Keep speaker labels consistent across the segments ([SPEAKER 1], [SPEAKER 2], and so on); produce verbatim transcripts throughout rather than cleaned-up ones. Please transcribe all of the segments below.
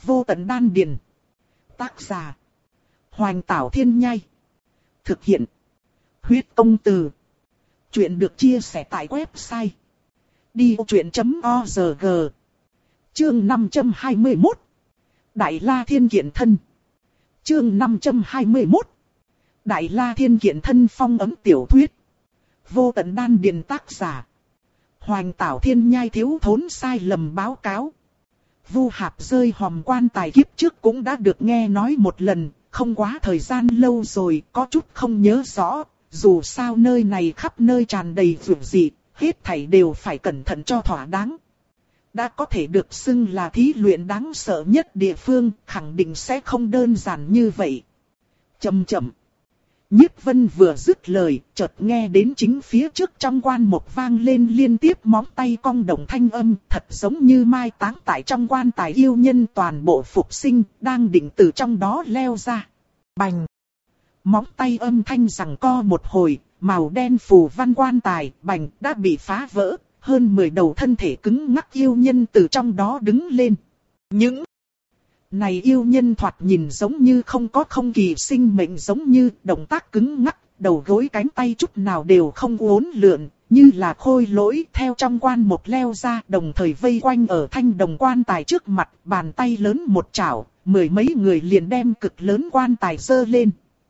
[SPEAKER 1] Vô tận đan điền. Tác giả. Hoành Tảo Thiên Nhai. Thực hiện. Huyết Công Từ. Chuyện được chia sẻ tại website đi vô chuyện chấm org. Chương năm trăm hai mươi mốt. Đại La Thiên Kiện Thân. Chương năm trăm hai mươi mốt. Đại La Thiên Kiện Thân phong ấm tiểu thuyết. Vô tận đan điền tác giả. Hoành Tảo Thiên Nhai thiếu thốn sai lầm báo cáo. Vu Hạp rơi hòm quan tài kiếp trước cũng đã được nghe nói một lần, không quá thời gian lâu rồi, có chút không nhớ rõ. Dù sao nơi này khắp nơi tràn đầy vượt dị, hết thảy đều phải cẩn thận cho thỏa đáng. Đã có thể được xưng là thí luyện đáng sợ nhất địa phương, khẳng định sẽ không đơn giản như vậy. Chậm chậm. Nhiếp Vân vừa dứt lời, chợt nghe đến chính phía trước trong quan một vang lên liên tiếp móng tay cong động thanh âm, thật giống như mai táng tại trong quan tài yêu nhân toàn bộ phục sinh, đang định từ trong đó leo ra. Bành! Móng tay âm thanh giằng co một hồi, màu đen phù văn quan tài, bành, đã bị phá vỡ, hơn mười đầu thân thể cứng ngắc yêu nhân từ trong đó đứng lên. Những này yêu nhân thoạt nhìn giống như không có không kỳ sinh mệnh, giống như động tác cứng ngắc, đầu gối cánh tay chút nào đều không uốn lượn, như là khôi lỗi theo trong quan một leo ra, đồng thời vây quanh ở thanh đồng quan tài trước mặt, bàn tay lớn một chảo, mười mấy người liền đem cực lớn quan tài giơ lên.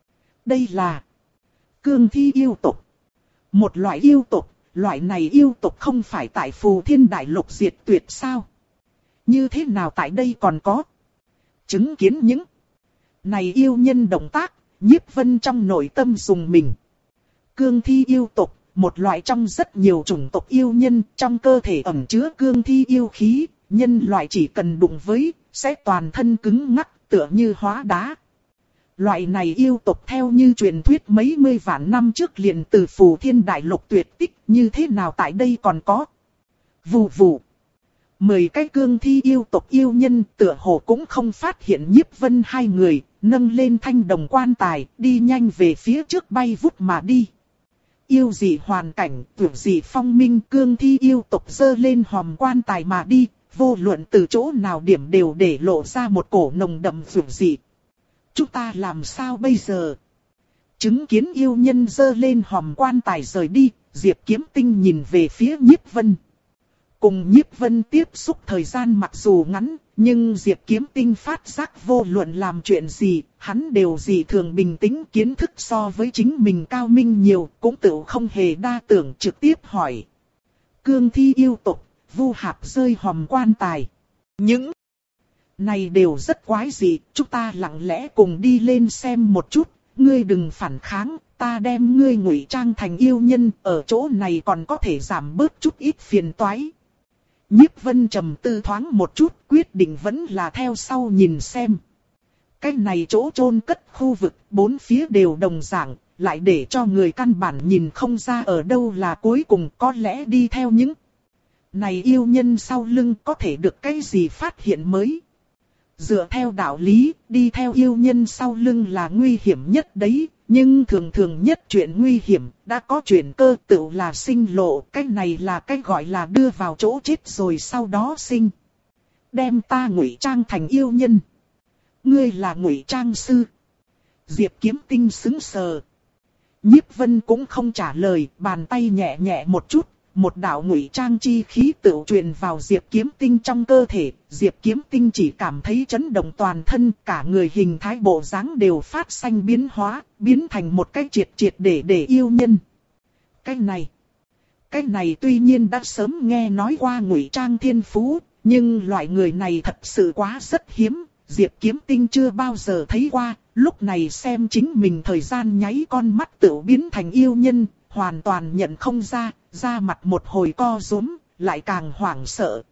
[SPEAKER 1] Đây là cương thi yêu tộc. Một loại yêu tộc, loại này yêu tộc không phải tại Phù Thiên Đại Lục diệt tuyệt sao? Như thế nào tại đây còn có? Chứng kiến những này yêu nhân động tác, Nhiếp Vân trong nội tâm dùng mình. Cương thi yêu tộc, một loại trong rất nhiều chủng tộc yêu nhân, trong cơ thể ẩn chứa cương thi yêu khí, nhân loại chỉ cần đụng với, sẽ toàn thân cứng ngắc, tựa như hóa đá. Loại này yêu tộc theo như truyền thuyết mấy mươi vạn năm trước liền từ Phù Thiên Đại Lục tuyệt tích, như thế nào tại đây còn có? Vù vù. Mười cái cương thi yêu tộc yêu nhân tựa hồ cũng không phát hiện Nhiếp Vân hai người, nâng lên thanh đồng quan tài, đi nhanh về phía trước bay vút mà đi. Yêu dị hoàn cảnh, tưởng dị phong minh, cương thi yêu tộc giơ lên hòm quan tài mà đi, vô luận từ chỗ nào điểm đều để lộ ra một cổ nồng đậm tưởng dị. Chúng ta làm sao bây giờ? Chứng kiến yêu nhân giơ lên hòm quan tài rời đi, Diệp Kiếm Tinh nhìn về phía Nhiếp Vân. Cùng Nhiếp Vân tiếp xúc thời gian mặc dù ngắn, nhưng Diệp Kiếm Tinh phát giác vô luận làm chuyện gì, hắn đều dị thường bình tĩnh, kiến thức so với chính mình cao minh nhiều, cũng tự không hề đa tưởng, trực tiếp hỏi. Cương thi yêu tộc, Vu Hạp rơi hòm quan tài. Những này đều rất quái dị, chúng ta lặng lẽ cùng đi lên xem một chút, ngươi đừng phản kháng, ta đem ngươi ngụy trang thành yêu nhân, ở chỗ này còn có thể giảm bớt chút ít phiền toái. Nhiếp Vân trầm tư thoáng một chút, quyết định vẫn là theo sau nhìn xem. Cái này chỗ chôn cất khu vực, bốn phía đều đồng dạng, lại để cho người căn bản nhìn không ra ở đâu là cuối cùng, có lẽ đi theo những này yêu nhân sau lưng có thể được cái gì phát hiện mới. Dựa theo đạo lý, đi theo yêu nhân sau lưng là nguy hiểm nhất đấy, nhưng thường thường nhất chuyện nguy hiểm, đã có chuyện cơ tự là sinh lộ, cái này là cái gọi là đưa vào chỗ chết rồi sau đó sinh. Đem ta ngụy trang thành yêu nhân. Ngươi là ngụy trang sư. Diệp Kiếm Tinh sững sờ. Nhiếp Vân cũng không trả lời, bàn tay nhẹ nhẹ một chút. Một đạo ngụy trang chi khí tự truyền vào Diệp Kiếm Tinh trong cơ thể, Diệp Kiếm Tinh chỉ cảm thấy chấn động toàn thân, cả người hình thái bộ dáng đều phát sinh biến hóa, biến thành một cái triệt triệt để để yêu nhân. Cái này, cái này tuy nhiên đã sớm nghe nói qua ngụy trang thiên phú, nhưng loại người này thật sự quá rất hiếm, Diệp Kiếm Tinh chưa bao giờ thấy qua, lúc này xem chính mình thời gian nháy con mắt tự biến thành yêu nhân, hoàn toàn nhận không ra. Da mặt một hồi co rúm, lại càng hoảng sợ.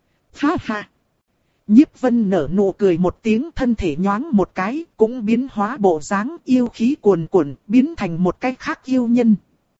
[SPEAKER 1] Ha ha! Nhiếp Vân nở nụ cười một tiếng, thân thể nhoáng một cái, cũng biến hóa bộ dáng, yêu khí cuồn cuộn, biến thành một cái khác yêu nhân.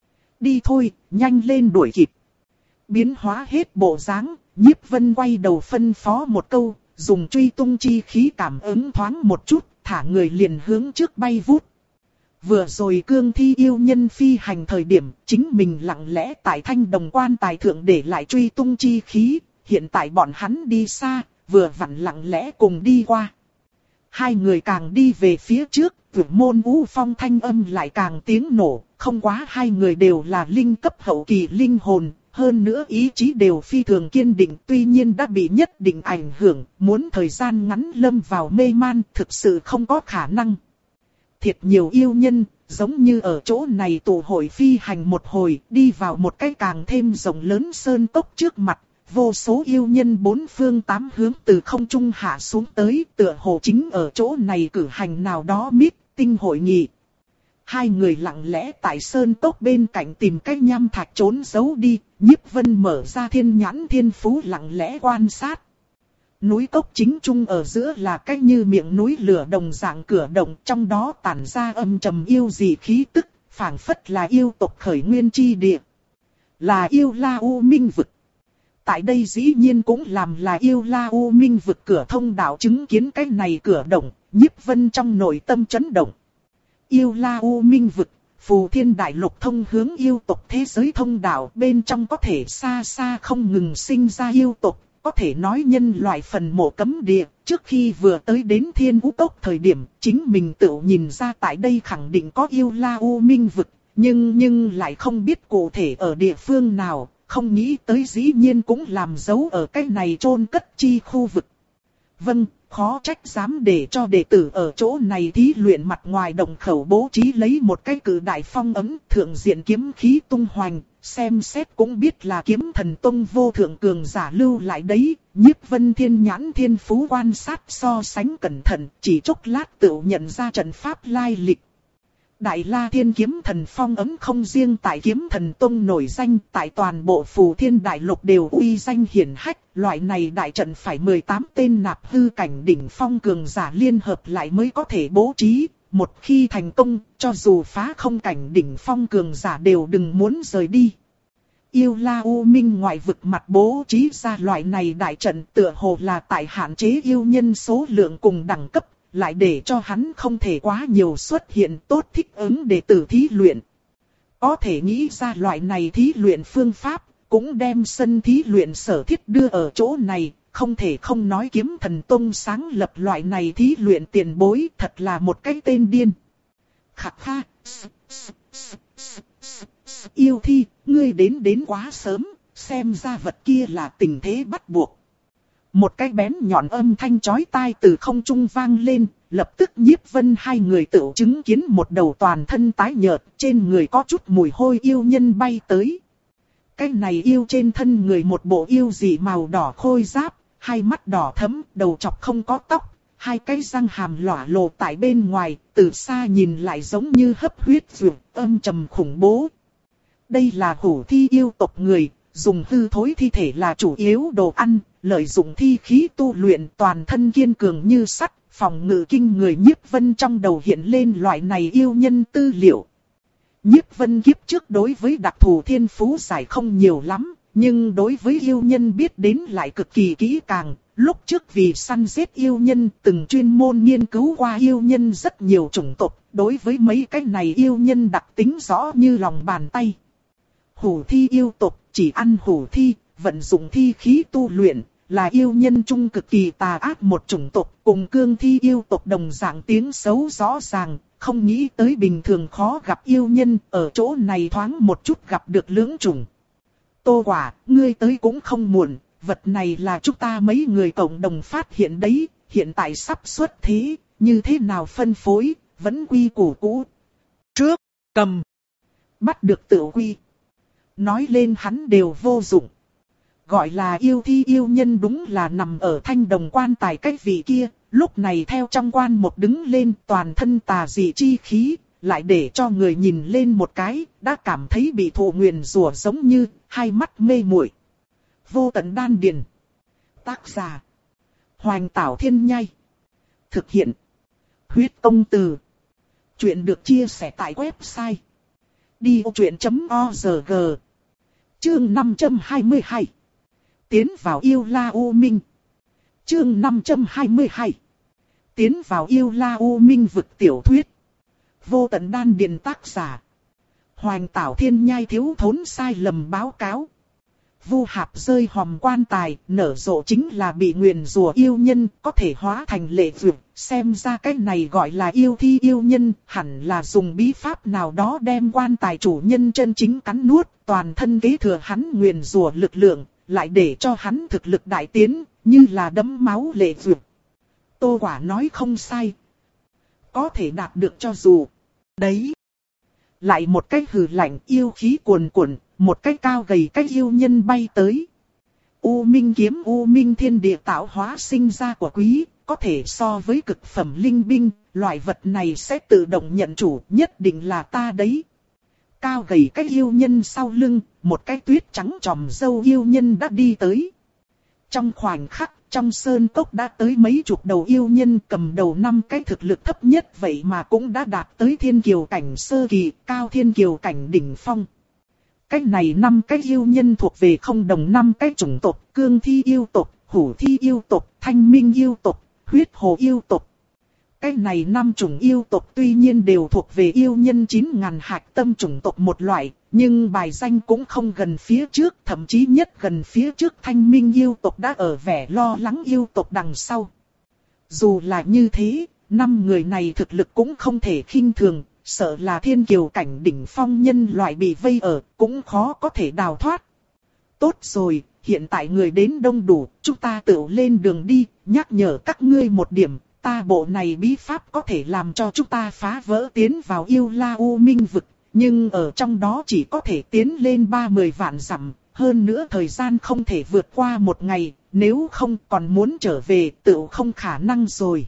[SPEAKER 1] Đi thôi, nhanh lên đuổi kịp. Biến hóa hết bộ dáng, Nhiếp Vân quay đầu phân phó một câu, dùng truy tung chi khí cảm ứng thoáng một chút, thả người liền hướng trước bay vút. Vừa rồi cương thi yêu nhân phi hành thời điểm, chính mình lặng lẽ tại thanh đồng quan tài thượng để lại truy tung chi khí, hiện tại bọn hắn đi xa, vừa vặn lặng lẽ cùng đi qua. Hai người càng đi về phía trước, vượt môn u phong thanh âm lại càng tiếng nổ, không quá hai người đều là linh cấp hậu kỳ linh hồn, hơn nữa ý chí đều phi thường kiên định, tuy nhiên đã bị nhất định ảnh hưởng, muốn thời gian ngắn lâm vào mê man thực sự không có khả năng. Thiệt nhiều yêu nhân, giống như ở chỗ này tụ hội phi hành một hồi, đi vào một cái càng thêm rộng lớn sơn cốc trước mặt. Vô số yêu nhân bốn phương tám hướng từ không trung hạ xuống tới, tựa hồ chính ở chỗ này cử hành nào đó meeting hội nghị. Hai người lặng lẽ tại sơn cốc bên cạnh tìm cách nham thạch trốn giấu đi, Nhiếp Vân mở ra thiên nhãn thiên phú lặng lẽ quan sát. Núi cốc chính trung ở giữa là cách như miệng núi lửa đồng dạng cửa động, trong đó tản ra âm trầm yêu dị khí tức, phảng phất là yêu tộc khởi nguyên chi địa. Là yêu La U Minh vực. Tại đây dĩ nhiên cũng làm là yêu La U Minh vực cửa thông đạo, chứng kiến cái này cửa động, Nhiếp Vân trong nội tâm chấn động. Yêu La U Minh vực, Phù Thiên Đại Lục thông hướng yêu tộc thế giới thông đạo, bên trong có thể xa xa không ngừng sinh ra yêu tộc, có thể nói nhân loại phần mộ cấm địa. Trước khi vừa tới đến Thiên Vũ Cốc thời điểm, chính mình tự nhìn ra tại đây khẳng định có yêu La U Minh vực, nhưng nhưng lại không biết cụ thể ở địa phương nào. Không nghĩ tới dĩ nhiên cũng làm dấu ở cái này chôn cất chi khu vực. Vâng, khó trách dám để cho đệ tử ở chỗ này thí luyện, mặt ngoài đồng khẩu bố trí lấy một cái cử đại phong ấm, thượng diện kiếm khí tung hoành, xem xét cũng biết là kiếm thần tông vô thượng cường giả lưu lại đấy. Nhiếp Vân thiên nhãn thiên phú quan sát so sánh cẩn thận, chỉ chốc lát tự nhận ra trận pháp lai lịch. Đại La Thiên Kiếm Thần phong ấm không riêng tại Kiếm Thần Tông nổi danh, tại toàn bộ Phù Thiên Đại Lục đều uy danh hiển hách. Loại này đại trận phải mười tám tên nạp hư cảnh đỉnh phong cường giả liên hợp lại mới có thể bố trí. Một khi thành công, cho dù phá không cảnh đỉnh phong cường giả đều đừng muốn rời đi. Yêu La U Minh ngoại vực mặt bố trí ra loại này đại trận, tựa hồ là tại hạn chế yêu nhân số lượng cùng đẳng cấp, lại để cho hắn không thể quá nhiều xuất hiện, tốt thích ứng đệ tử thí luyện. Có thể nghĩ ra loại này thí luyện phương pháp, cũng đem sân thí luyện sở thiết đưa ở chỗ này, không thể không nói Kiếm Thần Tông sáng lập loại này thí luyện tiền bối, thật là một cái tên điên. Khắc kha, yêu thi, ngươi đến đến quá sớm, xem ra vật kia là tình thế bắt buộc. Một cái bén nhọn âm thanh chói tai từ không trung vang lên, lập tức Nhiếp Vân hai người tự chứng kiến một đầu toàn thân tái nhợt, trên người có chút mùi hôi yêu nhân bay tới. Cái này yêu trên thân người một bộ yêu dị màu đỏ khôi giáp, hai mắt đỏ thẫm, đầu chọc không có tóc, hai cái răng hàm lỏa lồ tại bên ngoài, từ xa nhìn lại giống như hấp huyết dược, âm trầm khủng bố. Đây là hủ thi yêu tộc người, dùng hư thối thi thể là chủ yếu đồ ăn, lợi dụng thi khí tu luyện, toàn thân kiên cường như sắt, phòng ngự kinh người. Nhiếp Vân trong đầu hiện lên loại này yêu nhân tư liệu. Nhiếp Vân kiếp trước đối với đặc thù thiên phú giải không nhiều lắm, nhưng đối với yêu nhân biết đến lại cực kỳ kỹ càng. Lúc trước vì săn giết yêu nhân, từng chuyên môn nghiên cứu qua yêu nhân rất nhiều chủng tộc, đối với mấy cái này yêu nhân đặc tính rõ như lòng bàn tay. Hủ thi yêu tộc chỉ ăn hủ thi, vận dụng thi khí tu luyện, là yêu nhân trung cực kỳ tà ác một chủng tộc, cùng cương thi yêu tộc đồng dạng tiếng xấu rõ ràng. Không nghĩ tới bình thường khó gặp yêu nhân, ở chỗ này thoáng một chút gặp được lưỡng chủng. Tô Quả, ngươi tới cũng không muộn, vật này là chúng ta mấy người cộng đồng phát hiện đấy, hiện tại sắp xuất thế, như thế nào phân phối, vẫn quy củ cũ. Trước, cầm, bắt được tự quy. Nói lên hắn đều vô dụng. Gọi là yêu thi yêu nhân đúng là nằm ở thanh đồng quan tài cách vị kia, lúc này theo trong quan một đứng lên toàn thân tà dị chi khí, lại để cho người nhìn lên một cái, đã cảm thấy bị thụ nguyền rủa giống như, hai mắt mê muội. Vô tận đan điền. Tác giả. Hoành Tảo Thiên Nhai. Thực hiện. Huyết Công Từ. Chuyện được chia sẻ tại website. đi ô chuyện chấm org. Chương năm trăm hai mươi hai. Tiến vào yêu La U Minh. Chương năm trăm hai mươi hai. Tiến vào yêu La U Minh vực tiểu thuyết. Vô tận đan điền tác giả. Hoành Tảo Thiên Nhai thiếu thốn sai lầm báo cáo. vu hạp rơi hòm quan tài, nở rộ chính là bị nguyền rủa yêu nhân, có thể hóa thành lệ vượt. Xem ra cái này gọi là yêu thi yêu nhân, hẳn là dùng bí pháp nào đó đem quan tài chủ nhân chân chính cắn nuốt, toàn thân kế thừa hắn nguyền rủa lực lượng, lại để cho hắn thực lực đại tiến, như là đấm máu lệ vượt. Tô Quả nói không sai. Có thể đạt được cho dù. Đấy. Lại một cái hừ lạnh yêu khí cuồn cuộn, một cái cao gầy cái yêu nhân bay tới. U Minh kiếm U Minh thiên địa tạo hóa sinh ra của quý, có thể so với cực phẩm linh binh, loại vật này sẽ tự động nhận chủ, nhất định là ta đấy. Cao gầy cái yêu nhân sau lưng, một cái tuyết trắng tròm râu yêu nhân đã đi tới. Trong khoảnh khắc, trong sơn cốc đã tới mấy chục đầu yêu nhân, cầm đầu năm cái thực lực thấp nhất vậy mà cũng đã đạt tới thiên kiều cảnh sơ kỳ, cao thiên kiều cảnh đỉnh phong. Cái này năm cái yêu nhân thuộc về không đồng năm cái chủng tộc, cương thi yêu tộc, hủ thi yêu tộc, thanh minh yêu tộc, huyết hồ yêu tộc. Cái này năm chủng yêu tộc tuy nhiên đều thuộc về yêu nhân chín ngàn hạch tâm chủng tộc một loại, nhưng bài danh cũng không gần phía trước, thậm chí nhất gần phía trước thanh minh yêu tộc đã ở vẻ lo lắng yêu tộc đằng sau. Dù là như thế, năm người này thực lực cũng không thể khinh thường, sợ là thiên kiều cảnh đỉnh phong nhân loại bị vây ở, cũng khó có thể đào thoát. Tốt rồi, hiện tại người đến đông đủ, chúng ta tự lên đường đi, nhắc nhở các ngươi một điểm. Ta bộ này bí pháp có thể làm cho chúng ta phá vỡ tiến vào yêu la u minh vực, nhưng ở trong đó chỉ có thể tiến lên ba mươi vạn dặm, hơn nữa thời gian không thể vượt qua một ngày, nếu không còn muốn trở về tự không khả năng rồi.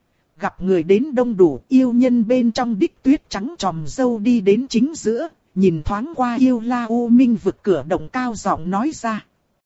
[SPEAKER 1] Gặp người đến đông đủ, yêu nhân bên trong đích tuyết trắng tròm râu đi đến chính giữa, nhìn thoáng qua yêu la u minh vực cửa động cao giọng nói ra.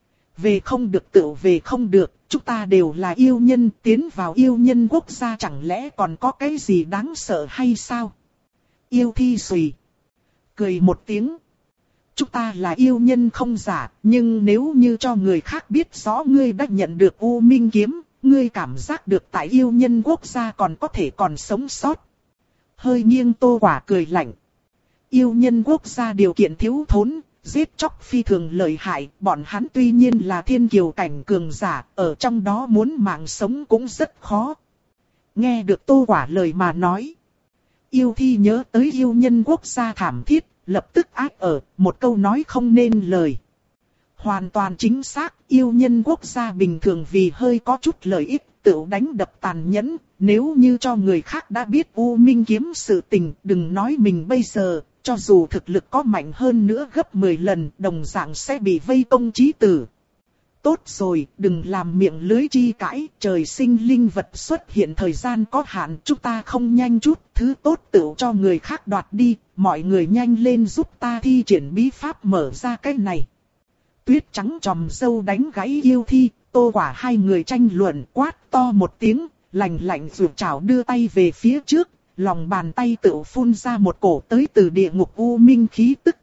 [SPEAKER 1] Về không được tự về không được, chúng ta đều là yêu nhân, tiến vào yêu nhân quốc gia chẳng lẽ còn có cái gì đáng sợ hay sao? Yêu thi xùy. Cười một tiếng. Chúng ta là yêu nhân không giả, nhưng nếu như cho người khác biết rõ ngươi đã nhận được U Minh kiếm, ngươi cảm giác được tại yêu nhân quốc gia còn có thể còn sống sót. Hơi nghiêng Tô Quả cười lạnh. Yêu nhân quốc gia điều kiện thiếu thốn, giết chóc phi thường lợi hại, bọn hắn tuy nhiên là thiên kiều cảnh cường giả, ở trong đó muốn mạng sống cũng rất khó. Nghe được Tô Quả lời mà nói. Yêu thi nhớ tới yêu nhân quốc gia thảm thiết, lập tức ác ở, một câu nói không nên lời. Hoàn toàn chính xác, yêu nhân quốc gia bình thường vì hơi có chút lợi ích, tự đánh đập tàn nhẫn, nếu như cho người khác đã biết U Minh kiếm sự tình, đừng nói mình bây giờ. Cho dù thực lực có mạnh hơn nữa gấp mười lần, đồng dạng sẽ bị vây công chí tử. Tốt rồi, đừng làm miệng lưới chi cãi, trời sinh linh vật xuất hiện thời gian có hạn, chúng ta không nhanh chút, thứ tốt tự cho người khác đoạt đi, mọi người nhanh lên giúp ta thi triển bí pháp mở ra cái này. Tuyết trắng tròm râu đánh gãy yêu thi, Tô Quả hai người tranh luận quát to một tiếng, lạnh lạnh rụt chảo đưa tay về phía trước. Lòng bàn tay tự phun ra một cổ tới từ địa ngục u minh khí tức.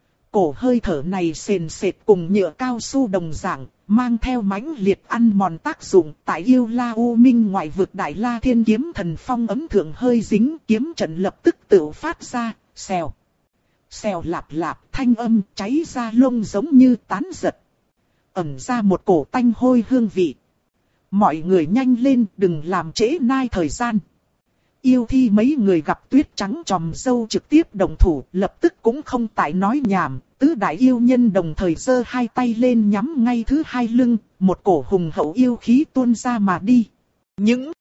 [SPEAKER 1] Cổ hơi thở này sền sệt cùng nhựa cao su đồng dạng, mang theo mãnh liệt ăn mòn tác dụng. Tại yêu la u minh ngoại vực đại la thiên kiếm thần phong ấm thượng hơi dính, kiếm trận lập tức tự phát ra, xèo. Xèo lạp lạp thanh âm cháy ra lông giống như tán giật. Ẩn ra một cổ tanh hôi hương vị. Mọi người nhanh lên, đừng làm trễ nai thời gian. Yêu thi mấy người gặp tuyết trắng tròm râu trực tiếp đồng thủ, lập tức cũng không tại nói nhảm, tứ đại yêu nhân đồng thời giơ hai tay lên nhắm ngay thứ hai lưng, một cổ hùng hậu yêu khí tuôn ra mà đi. Những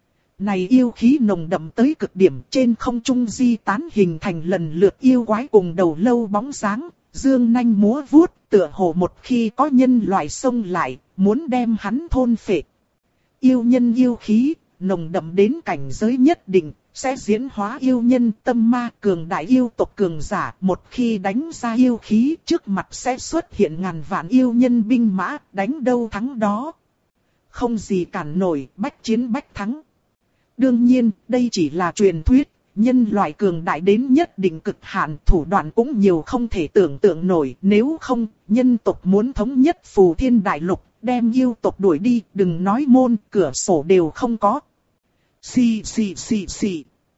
[SPEAKER 1] này yêu khí nồng đậm tới cực điểm, trên không trung di tán hình thành lần lượt yêu quái cùng đầu lâu bóng dáng, dương nanh múa vuốt, tựa hồ một khi có nhân loại xông lại, muốn đem hắn thôn phệ. Yêu nhân yêu khí nồng đậm đến cảnh giới nhất định, sẽ diễn hóa yêu nhân tâm ma cường đại yêu tộc cường giả. Một khi đánh ra yêu khí, trước mặt sẽ xuất hiện ngàn vạn yêu nhân binh mã, đánh đâu thắng đó. Không gì cản nổi, bách chiến bách thắng. Đương nhiên, đây chỉ là truyền thuyết, nhân loại cường đại đến nhất định cực hạn, thủ đoạn cũng nhiều không thể tưởng tượng nổi. Nếu không, nhân tộc muốn thống nhất phù thiên đại lục, đem yêu tộc đuổi đi, đừng nói môn, cửa sổ đều không có. Xì xì xì xì.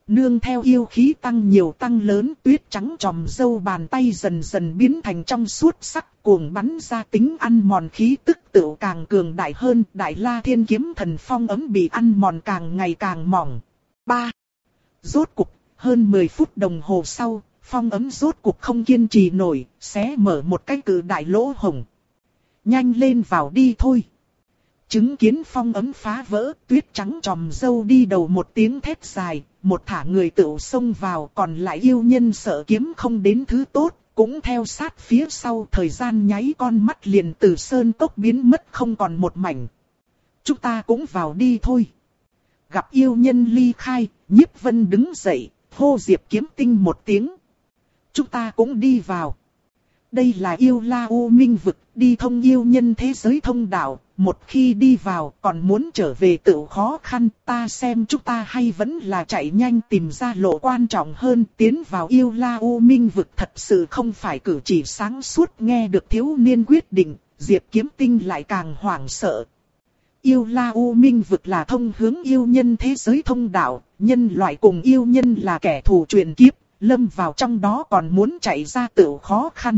[SPEAKER 1] Nương theo yêu khí tăng nhiều tăng lớn, tuyết trắng tròm dâu bàn tay dần dần biến thành trong suốt sắc, cuồng bắn ra tính ăn mòn khí tức tựu càng cường đại hơn. Đại La Thiên Kiếm Thần phong ấm bị ăn mòn càng ngày càng mỏng. ba. Rốt cục, hơn mười phút đồng hồ sau, phong ấm rốt cục không kiên trì nổi, xé mở một cái cự đại lỗ hổng. Nhanh lên vào đi thôi. Chứng kiến phong ấm phá vỡ, tuyết trắng tròm dâu đi đầu một tiếng thét dài, một thả người tựu xông vào, còn lại yêu nhân sợ kiếm không đến thứ tốt, cũng theo sát phía sau. Thời gian nháy con mắt liền từ sơn cốc biến mất không còn một mảnh. Chúng ta cũng vào đi thôi. Gặp yêu nhân ly khai, Nhiếp Vân đứng dậy, hô Diệp Kiếm Tinh một tiếng. Chúng ta cũng đi vào. Đây là yêu La U Minh vực, đi thông yêu nhân thế giới thông đạo, một khi đi vào còn muốn trở về tự khó khăn. Ta xem chúng ta hay vẫn là chạy nhanh tìm ra lộ quan trọng hơn. Tiến vào yêu La U Minh vực thật sự không phải cử chỉ sáng suốt. Nghe được thiếu niên quyết định, Diệp Kiếm Tinh lại càng hoảng sợ. Yêu La U Minh vực là thông hướng yêu nhân thế giới thông đạo, nhân loại cùng yêu nhân là kẻ thù truyền kiếp, lâm vào trong đó còn muốn chạy ra tự khó khăn.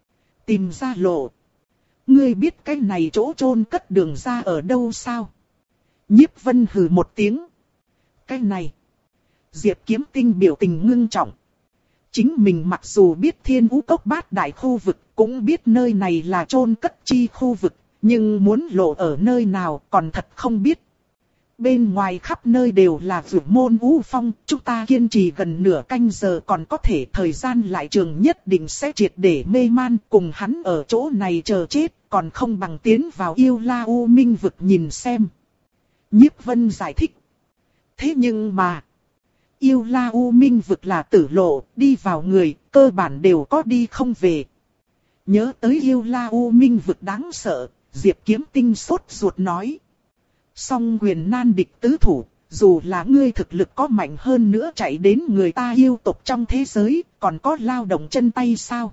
[SPEAKER 1] Tìm ra lộ. Ngươi biết cái này chỗ chôn cất đường ra ở đâu sao? Nhiếp Vân hừ một tiếng. Cái này. Diệp Kiếm Tinh biểu tình ngưng trọng. Chính mình mặc dù biết Thiên Vũ Cốc bát đại khu vực, cũng biết nơi này là chôn cất chi khu vực, nhưng muốn lộ ở nơi nào còn thật không biết. Bên ngoài khắp nơi đều là vượt môn vũ phong, chúng ta kiên trì gần nửa canh giờ còn có thể, thời gian lại trường nhất định sẽ triệt để mê man. Cùng hắn ở chỗ này chờ chết, còn không bằng tiến vào yêu La U Minh vực nhìn xem. Nhiếp Vân giải thích. Thế nhưng mà, yêu La U Minh vực là tử lộ, đi vào người, cơ bản đều có đi không về. Nhớ tới yêu La U Minh vực đáng sợ, Diệp Kiếm Tinh sốt ruột nói. Song quyền nan địch tứ thủ, dù là ngươi thực lực có mạnh hơn nữa chạy đến người ta yêu tộc trong thế giới, còn có lao động chân tay sao?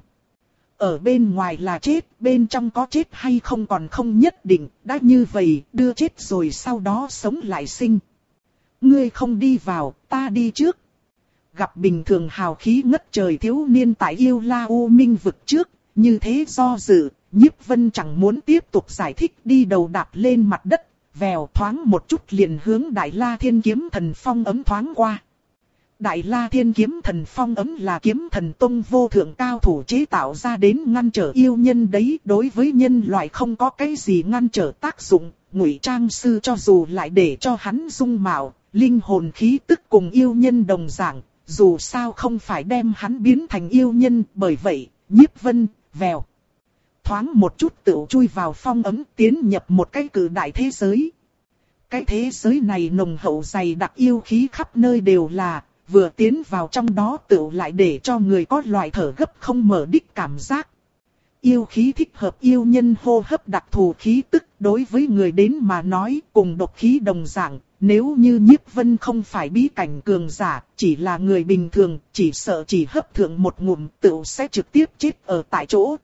[SPEAKER 1] Ở bên ngoài là chết, bên trong có chết hay không còn không nhất định, đã như vậy, đưa chết rồi sau đó sống lại sinh. Ngươi không đi vào, ta đi trước. Gặp bình thường hào khí ngất trời thiếu niên tại yêu La U Minh vực trước, như thế do dự, Nhiếp Vân chẳng muốn tiếp tục giải thích, đi đầu đạp lên mặt đất. Vèo thoáng một chút liền hướng Đại La Thiên Kiếm Thần phong ấm thoáng qua. Đại La Thiên Kiếm Thần phong ấm là kiếm thần tông vô thượng cao thủ chế tạo ra đến ngăn trở yêu nhân đấy. Đối với nhân loại không có cái gì ngăn trở tác dụng. Ngụy Trang Sư cho dù lại để cho hắn dung mạo, linh hồn khí tức cùng yêu nhân đồng dạng, dù sao không phải đem hắn biến thành yêu nhân. Bởi vậy, Nhiếp Vân, vèo thoáng một chút tựu chui vào phong ấm, tiến nhập một cái cử đại thế giới. Cái thế giới này nồng hậu dày đặc yêu khí khắp nơi đều là, vừa tiến vào trong đó tựu lại để cho người có loại thở gấp không mở đích cảm giác. Yêu khí thích hợp yêu nhân hô hấp đặc thù khí tức, đối với người đến mà nói cùng độc khí đồng dạng. Nếu như Nhiếp Vân không phải bí cảnh cường giả, chỉ là người bình thường, chỉ sợ chỉ hấp thượng một ngụm tựu sẽ trực tiếp chết ở tại chỗ.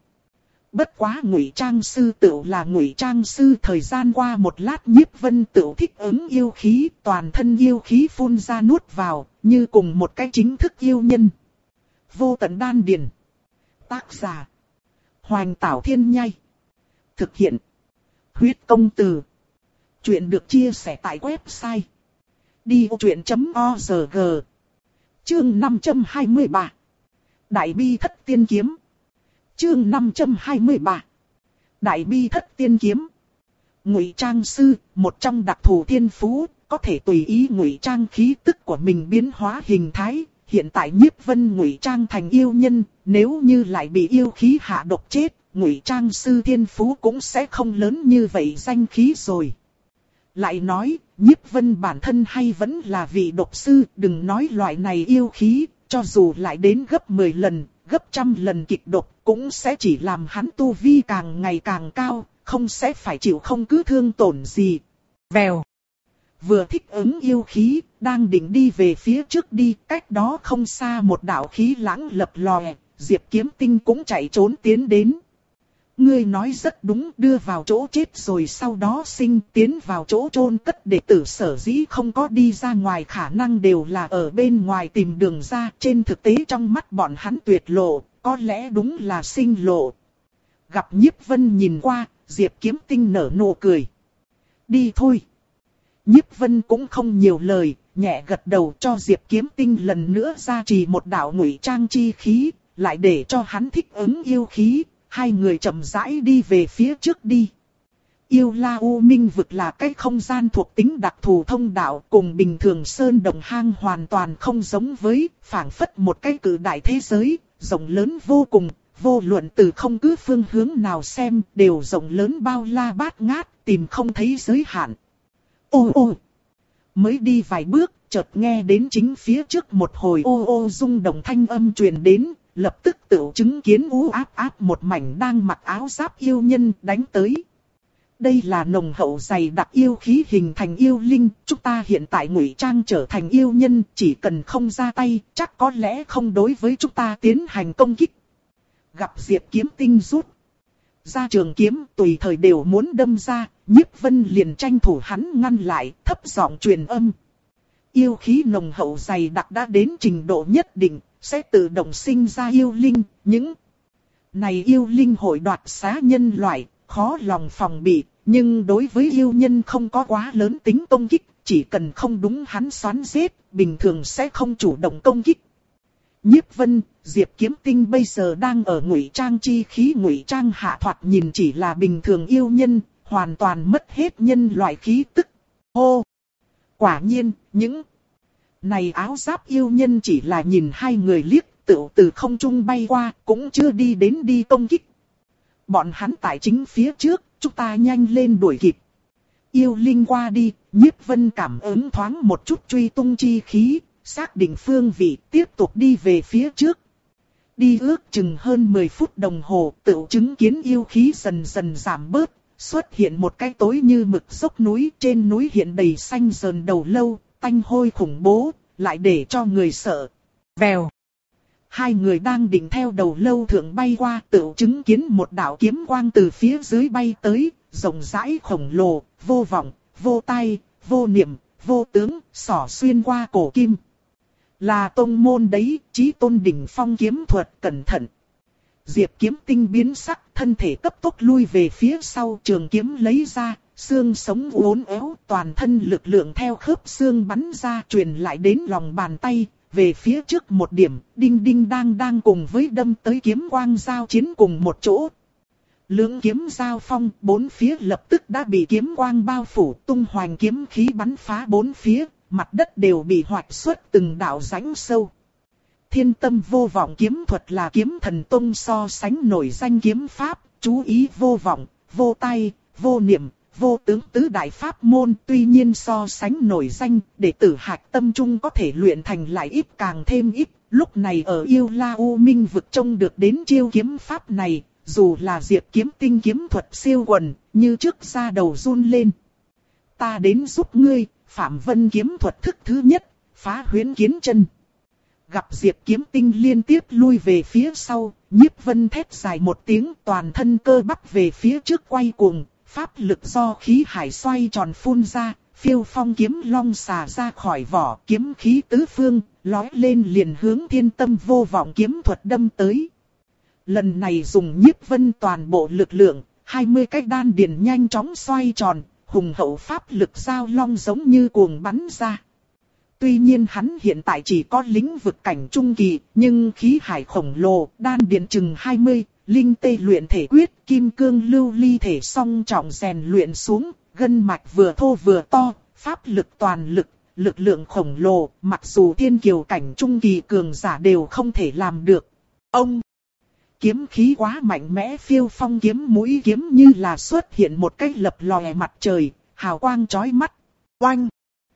[SPEAKER 1] Bất quá Ngụy Trang Sư tựu là Ngụy Trang Sư, thời gian qua một lát Nhiếp Vân tựu thích ứng yêu khí, toàn thân yêu khí phun ra nuốt vào, như cùng một cái chính thức yêu nhân. Vô tận đan điền. Tác giả: Hoành Tảo Thiên Nhai. Thực hiện: Huyết Công Từ. Chuyện được chia sẻ tại website đi ô chuyện chấm org. Chương năm trăm hai mươi ba. Đại Bi Thất Tiên Kiếm. Chương năm trăm hai mươi ba. Đại Bi Thất Tiên Kiếm. Ngụy Trang Sư, một trong đặc thù thiên phú, có thể tùy ý ngụy trang khí tức của mình biến hóa hình thái. Hiện tại Nhiếp Vân ngụy trang thành yêu nhân, nếu như lại bị yêu khí hạ độc chết, Ngụy Trang Sư thiên phú cũng sẽ không lớn như vậy danh khí rồi. Lại nói, Nhiếp Vân bản thân hay vẫn là vị độc sư, đừng nói loại này yêu khí, cho dù lại đến gấp mười lần, gấp trăm lần kịch độc, cũng sẽ chỉ làm hắn tu vi càng ngày càng cao, không sẽ phải chịu không cứ thương tổn gì. Vèo. Vừa thích ứng yêu khí, đang định đi về phía trước đi, cách đó không xa một đạo khí lãng lập lòe, Diệp Kiếm Tinh cũng chạy trốn tiến đến. Ngươi nói rất đúng, đưa vào chỗ chết rồi sau đó sinh tiến vào chỗ chôn cất đệ tử sở dĩ không có đi ra ngoài khả năng đều là ở bên ngoài tìm đường ra. Trên thực tế trong mắt bọn hắn tuyệt lộ, có lẽ đúng là sinh lộ. Gặp Nhiếp Vân nhìn qua, Diệp Kiếm Tinh nở nụ cười. Đi thôi. Nhiếp Vân cũng không nhiều lời, nhẹ gật đầu cho Diệp Kiếm Tinh lần nữa gia trì một đạo ngụy trang chi khí, lại để cho hắn thích ứng yêu khí. Hai người chậm rãi đi về phía trước đi. Yêu La U Minh vực là cái không gian thuộc tính đặc thù thông đạo, cùng bình thường sơn đồng hang hoàn toàn không giống với, phảng phất một cái cự đại thế giới, rộng lớn vô cùng, vô luận từ không cứ phương hướng nào xem, đều rộng lớn bao la bát ngát, tìm không thấy giới hạn. Ô ô! Mới đi vài bước, chợt nghe đến chính phía trước một hồi ô ô rung động thanh âm truyền đến. Lập tức tự chứng kiến u áp áp một mảnh đang mặc áo giáp yêu nhân đánh tới. Đây là nồng hậu dày đặc yêu khí hình thành yêu linh, chúng ta hiện tại ngụy trang trở thành yêu nhân, chỉ cần không ra tay, chắc có lẽ không đối với chúng ta tiến hành công kích. Gặp Diệp Kiếm Tinh rút ra trường kiếm tùy thời đều muốn đâm ra, Nhiếp Vân liền tranh thủ hắn ngăn lại, thấp giọng truyền âm. Yêu khí nồng hậu dày đặc đã đến trình độ nhất định, sẽ tự động sinh ra yêu linh, những này yêu linh hội đoạt xá nhân loại, khó lòng phòng bị, nhưng đối với yêu nhân không có quá lớn tính công kích, chỉ cần không đúng hắn xoắn giết, bình thường sẽ không chủ động công kích. Nhiếp Vân, Diệp Kiếm Tinh bây giờ đang ở ngụy trang chi khí ngụy trang hạ thoạt nhìn chỉ là bình thường yêu nhân, hoàn toàn mất hết nhân loại khí tức. Hô! Quả nhiên, những này áo giáp yêu nhân chỉ là nhìn hai người liếc, tựu từ không trung bay qua, cũng chưa đi đến đi công kích. Bọn hắn tại chính phía trước, chúng ta nhanh lên đuổi kịp. Yêu linh qua đi, Nhiếp Vân cảm ứng thoáng một chút truy tung chi khí, xác định phương vị, tiếp tục đi về phía trước. Đi ước chừng hơn mười phút đồng hồ, tựu chứng kiến yêu khí dần dần giảm bớt, xuất hiện một cái tối như mực dốc núi, trên núi hiện đầy xanh sờn đầu lâu. Tanh hôi khủng bố, lại để cho người sợ. Vèo. Hai người đang định theo đầu lâu thượng bay qua, tự chứng kiến một đạo kiếm quang từ phía dưới bay tới, rộng rãi khổng lồ, vô vọng, vô tai, vô niệm, vô tướng, xỏ xuyên qua cổ kim. Là tông môn đấy, Chí Tôn đỉnh phong kiếm thuật, cẩn thận. Diệp Kiếm Tinh biến sắc, thân thể cấp tốc lui về phía sau, trường kiếm lấy ra. Xương sống uốn éo, toàn thân lực lượng theo khớp xương bắn ra truyền lại đến lòng bàn tay, về phía trước một điểm, đinh đinh đang đang cùng với đâm tới kiếm quang giao chiến cùng một chỗ. Lưỡng kiếm giao phong, bốn phía lập tức đã bị kiếm quang bao phủ, tung hoành kiếm khí bắn phá bốn phía, mặt đất đều bị hoạch xuất từng đạo rãnh sâu. Thiên Tâm Vô Vọng kiếm thuật là kiếm thần tông so sánh nổi danh kiếm pháp, chú ý vô vọng, vô tay, vô niệm. Vô tướng tứ đại pháp môn tuy nhiên so sánh nổi danh, đệ tử Hạc Tâm Trung có thể luyện thành lại ít càng thêm ít. Lúc này ở Yêu La U Minh vực trông được đến chiêu kiếm pháp này, dù là Diệp Kiếm Tinh kiếm thuật siêu quần, như trước ra đầu run lên. Ta đến giúp ngươi, Phạm Vân kiếm thuật thức thứ nhất, phá huyễn kiến chân. Gặp Diệp Kiếm Tinh liên tiếp lui về phía sau, Nhiếp Vân thét dài một tiếng, toàn thân cơ bắp về phía trước quay cuồng. Pháp lực do khí hải xoay tròn phun ra, phiêu phong kiếm long xà ra khỏi vỏ, kiếm khí tứ phương, lói lên liền hướng Thiên Tâm Vô Vọng kiếm thuật đâm tới. Lần này dùng Nhiếp Vân toàn bộ lực lượng, hai mươi cái đan điền nhanh chóng xoay tròn, hùng hậu pháp lực giao long giống như cuồng bắn ra. Tuy nhiên hắn hiện tại chỉ có lĩnh vực cảnh trung kỳ, nhưng khí hải khổng lồ, đan điền chừng hai mươi. Linh tê luyện thể quyết, kim cương lưu ly thể song trọng rèn luyện xuống, gân mạch vừa thô vừa to, pháp lực toàn lực, lực lượng khổng lồ, mặc dù thiên kiều cảnh trung kỳ cường giả đều không thể làm được. Ông! Kiếm khí quá mạnh mẽ, phiêu phong kiếm mũi kiếm như là xuất hiện một cái lập lòe mặt trời, hào quang chói mắt. Oanh!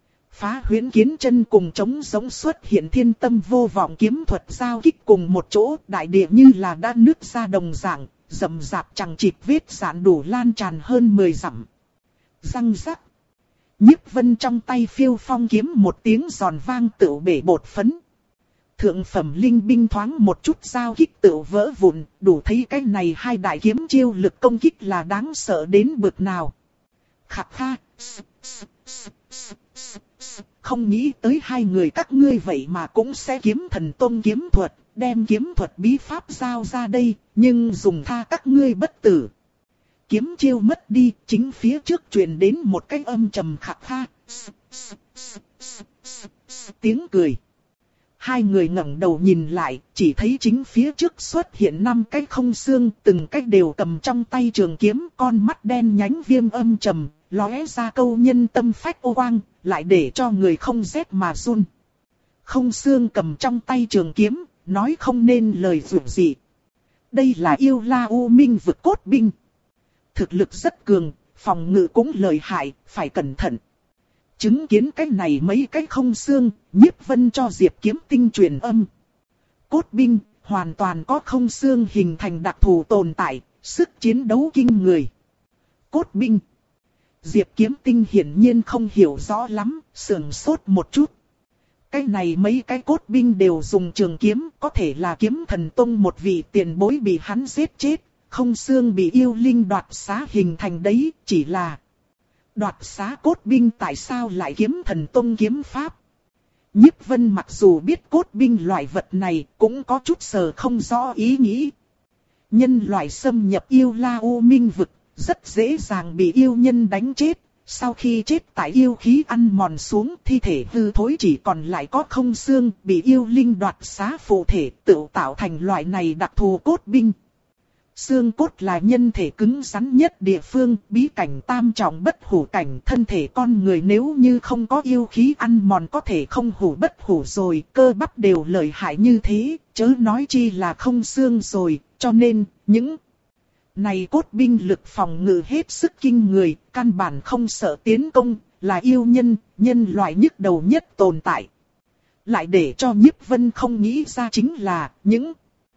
[SPEAKER 1] Phá huyễn kiến chân cùng chống giống xuất hiện Thiên Tâm Vô Vọng kiếm thuật giao kích cùng một chỗ, đại địa như là đã nứt ra đồng dạng, rậm rạp chẳng chịt vết rạn đủ lan tràn hơn mười dặm. Răng rắc. Nhiếp Vân trong tay phiêu phong kiếm một tiếng giòn vang tựu bể bột phấn. thượng phẩm linh binh thoáng một chút giao kích tự vỡ vụn, đủ thấy cái này hai đại kiếm chiêu lực công kích là đáng sợ đến bực nào. Khạc kha, không nghĩ tới hai người các ngươi vậy mà cũng sẽ kiếm thần tông kiếm thuật, đem kiếm thuật bí pháp giao ra đây, nhưng dùng tha các ngươi bất tử. Kiếm chiêu mất đi, chính phía trước truyền đến một cái âm trầm khạc kha. Tiếng cười. Hai người ngẩng đầu nhìn lại, chỉ thấy chính phía trước xuất hiện năm cái không xương, từng cái đều cầm trong tay trường kiếm, con mắt đen nhánh viêm âm trầm, lóe ra câu nhân tâm phách ô quang, lại để cho người không rét mà run. Không xương cầm trong tay trường kiếm, nói không nên lời dù gì. Đây là yêu la u minh vực cốt binh. Thực lực rất cường, phòng ngự cũng lợi hại, phải cẩn thận. Chứng kiến cái này mấy cái không xương, Nhiếp Vân cho Diệp Kiếm Tinh truyền âm. Cốt binh, hoàn toàn có không xương hình thành đặc thù tồn tại, sức chiến đấu kinh người. Cốt binh. Diệp Kiếm Tinh hiển nhiên không hiểu rõ lắm, sườn sốt một chút. Cái này mấy cái cốt binh đều dùng trường kiếm, có thể là kiếm thần tông một vị tiền bối bị hắn giết chết, không xương bị yêu linh đoạt xá hình thành đấy, chỉ là... Đoạt xá cốt binh tại sao lại kiếm thần tông kiếm pháp? Nhiếp Vân mặc dù biết cốt binh loại vật này cũng có chút sờ không rõ ý nghĩ. Nhân loại xâm nhập yêu la u minh vực, rất dễ dàng bị yêu nhân đánh chết. Sau khi chết tại yêu khí ăn mòn xuống, thi thể hư thối chỉ còn lại có không xương, bị yêu linh đoạt xá phụ thể, tự tạo thành loại này đặc thù cốt binh. Xương cốt là nhân thể cứng rắn nhất địa phương, bí cảnh tam trọng bất hủ cảnh, thân thể con người nếu như không có yêu khí ăn mòn có thể không hủ bất hủ rồi, cơ bắp đều lợi hại như thế, chớ nói chi là không xương rồi, cho nên, những này cốt binh lực phòng ngự hết sức kinh người, căn bản không sợ tiến công, là yêu nhân, nhân loại nhức đầu nhất tồn tại. Lại để cho Nhiếp Vân không nghĩ ra chính là, những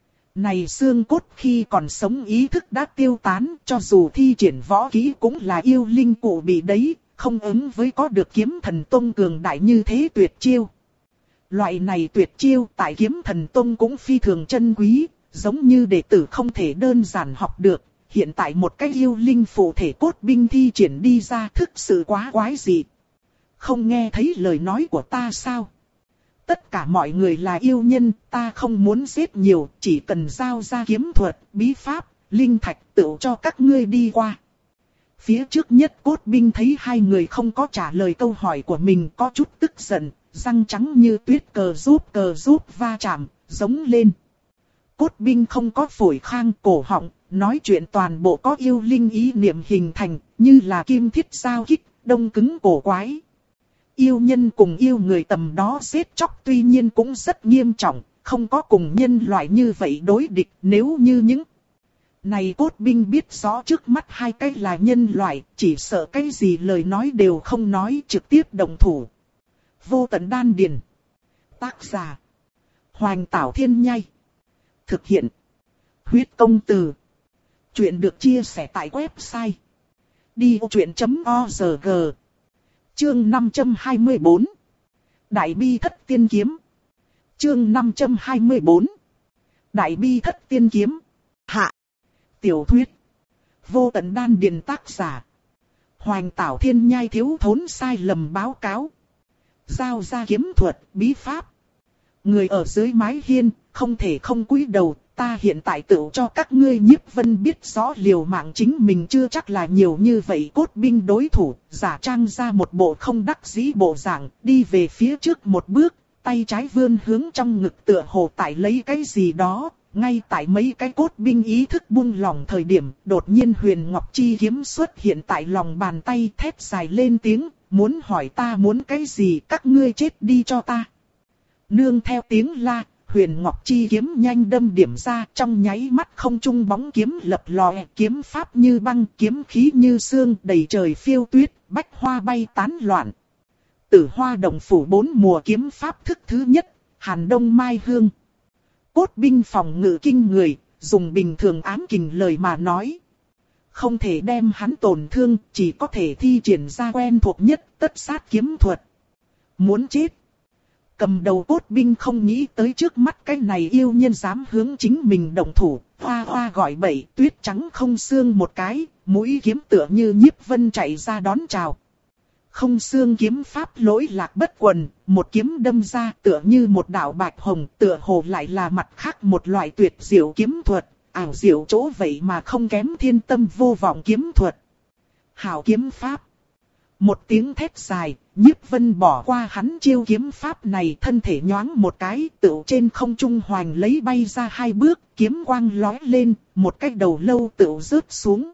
[SPEAKER 1] này xương cốt khi còn sống ý thức đã tiêu tán, cho dù thi triển võ kỹ cũng là yêu linh cụ bị đấy, không ứng với có được kiếm thần tông cường đại như thế tuyệt chiêu. Loại này tuyệt chiêu tại kiếm thần tông cũng phi thường chân quý, giống như đệ tử không thể đơn giản học được, hiện tại một cái yêu linh phụ thể cốt binh thi triển đi ra thực sự quá quái dị. Không nghe thấy lời nói của ta sao? Tất cả mọi người là yêu nhân, ta không muốn giết nhiều, chỉ cần giao ra kiếm thuật, bí pháp, linh thạch tự cho các ngươi đi qua. Phía trước nhất cốt binh thấy hai người không có trả lời câu hỏi của mình có chút tức giận, răng trắng như tuyết cờ giúp cờ giúp va chạm, giống lên. Cốt binh không có phổi khang cổ họng, nói chuyện toàn bộ có yêu linh ý niệm hình thành, như là kim thiết giao kích, đông cứng cổ quái. Yêu nhân cùng yêu người tầm đó giết chóc tuy nhiên cũng rất nghiêm trọng, không có cùng nhân loại như vậy đối địch. Nếu như những này cốt binh biết rõ trước mắt hai cái là nhân loại, chỉ sợ cái gì lời nói đều không nói, trực tiếp động thủ. Vô tận đan điền. Tác giả Hoành Tảo Thiên Nhai. Thực hiện Huyết Công Từ. Chuyện được chia sẻ tại website đi ô chuyện chấm org. Chương năm trăm hai mươi bốn. Đại bi thất tiên kiếm. Chương năm trăm hai mươi bốn. Đại bi thất tiên kiếm. Hạ. Tiểu thuyết. Vô tận đan điền tác giả. Hoành Tảo Thiên Nhai thiếu thốn sai lầm báo cáo. Giao ra kiếm thuật, bí pháp. Người ở dưới mái hiên, không thể không cúi đầu. Ta hiện tại tự cho các ngươi Nhiếp Vân biết rõ liều mạng chính mình chưa chắc là nhiều như vậy cốt binh đối thủ, giả trang ra một bộ không đắc dĩ bộ dạng, đi về phía trước một bước, tay trái vươn hướng trong ngực tựa hồ tại lấy cái gì đó, ngay tại mấy cái cốt binh ý thức buông lỏng thời điểm, đột nhiên Huyền Ngọc Chi kiếm xuất hiện tại lòng bàn tay thét dài lên tiếng, muốn hỏi ta muốn cái gì các ngươi chết đi cho ta. Nương theo tiếng la. Huyền Ngọc Chi kiếm nhanh đâm điểm ra, trong nháy mắt không trung bóng kiếm lập lòe, kiếm pháp như băng, kiếm khí như sương, đầy trời phiêu tuyết, bách hoa bay tán loạn. Tử Hoa Đồng phủ bốn mùa kiếm pháp thức thứ nhất, Hàn Đông Mai Hương. Cốt binh phòng ngự kinh người, dùng bình thường ám kình lời mà nói. Không thể đem hắn tổn thương, chỉ có thể thi triển ra quen thuộc nhất tất sát kiếm thuật. Muốn chết. Cầm đầu cốt binh không nghĩ tới trước mắt cái này yêu nhân dám hướng chính mình động thủ, hoa hoa gọi bậy, tuyết trắng không xương một cái, mũi kiếm tựa như Nhiếp Vân chạy ra đón chào. Không xương kiếm pháp lỗi lạc bất quần, một kiếm đâm ra tựa như một đạo bạch hồng, tựa hồ lại là mặt khác một loại tuyệt diệu kiếm thuật, ảo diệu chỗ vậy mà không kém thiên tâm vô vọng kiếm thuật. Hảo kiếm pháp. Một tiếng thét dài, Nhiếp Vân bỏ qua hắn chiêu kiếm pháp này, thân thể nhoáng một cái, tựu trên không trung hoành lấy bay ra hai bước, kiếm quang lóe lên, một cái đầu lâu tựu rớt xuống.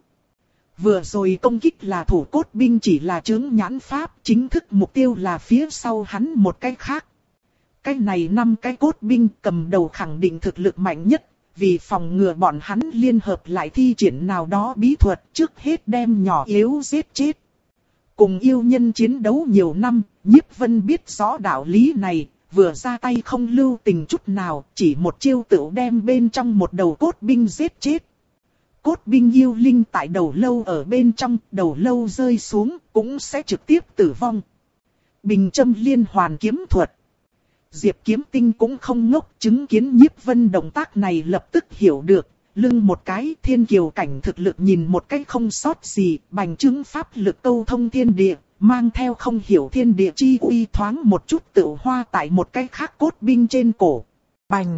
[SPEAKER 1] Vừa rồi công kích là thủ cốt binh chỉ là chướng nhãn pháp, chính thức mục tiêu là phía sau hắn một cái khác. Cái này năm cái cốt binh cầm đầu khẳng định thực lực mạnh nhất, vì phòng ngừa bọn hắn liên hợp lại thi triển nào đó bí thuật, trước hết đem nhỏ yếu giết chết. Cùng yêu nhân chiến đấu nhiều năm, Nhiếp Vân biết rõ đạo lý này, vừa ra tay không lưu tình chút nào, chỉ một chiêu tựu đem bên trong một đầu cốt binh giết chết. Cốt binh yêu linh tại đầu lâu ở bên trong, đầu lâu rơi xuống, cũng sẽ trực tiếp tử vong. Bình châm liên hoàn kiếm thuật. Diệp Kiếm Tinh cũng không ngốc, chứng kiến Nhiếp Vân động tác này lập tức hiểu được. Lưng một cái thiên kiều cảnh thực lực nhìn một cái không sót gì, bành trướng pháp lực câu thông thiên địa, mang theo không hiểu thiên địa chi uy thoáng một chút tự hoa tại một cái khác cốt binh trên cổ. Bành!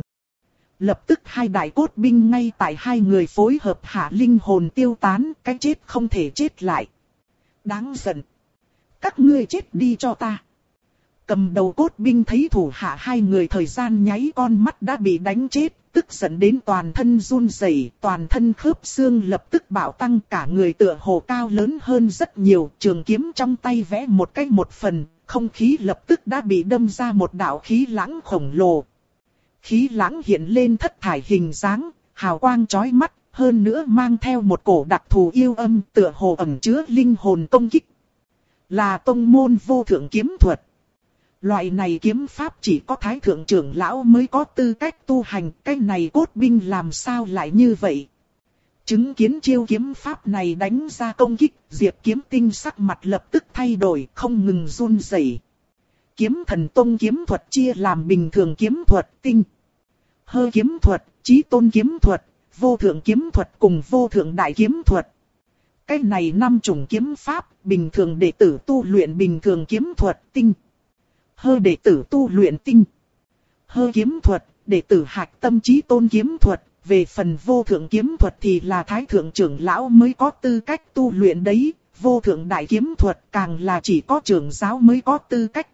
[SPEAKER 1] Lập tức hai đại cốt binh ngay tại hai người phối hợp hạ linh hồn tiêu tán, cái chết không thể chết lại. Đáng giận! Các ngươi chết đi cho ta! Cầm đầu cốt binh thấy thủ hạ hai người thời gian nháy con mắt đã bị đánh chết, tức giận đến toàn thân run rẩy, toàn thân khớp xương lập tức bạo tăng, cả người tựa hồ cao lớn hơn rất nhiều, trường kiếm trong tay vẽ một cách một phần, không khí lập tức đã bị đâm ra một đạo khí lãng khổng lồ. Khí lãng hiện lên thất thải hình dáng, hào quang chói mắt, hơn nữa mang theo một cổ đặc thù yêu âm tựa hồ ẩn chứa linh hồn công kích. Là tông môn vô thượng kiếm thuật. Loại này kiếm pháp chỉ có thái thượng trưởng lão mới có tư cách tu hành, cái này cốt binh làm sao lại như vậy? Chứng kiến chiêu kiếm pháp này đánh ra công kích, Diệp Kiếm Tinh sắc mặt lập tức thay đổi, không ngừng run rẩy. Kiếm thần tông kiếm thuật chia làm bình thường kiếm thuật, tinh, hơ kiếm thuật, chí tôn kiếm thuật, vô thượng kiếm thuật cùng vô thượng đại kiếm thuật. Cái này năm chủng kiếm pháp, bình thường đệ tử tu luyện bình thường kiếm thuật, tinh, hơ đệ tử tu luyện tinh, hơ kiếm thuật, đệ tử hạch tâm chí tôn kiếm thuật. Về phần vô thượng kiếm thuật thì là thái thượng trưởng lão mới có tư cách tu luyện đấy, vô thượng đại kiếm thuật càng là chỉ có trưởng giáo mới có tư cách.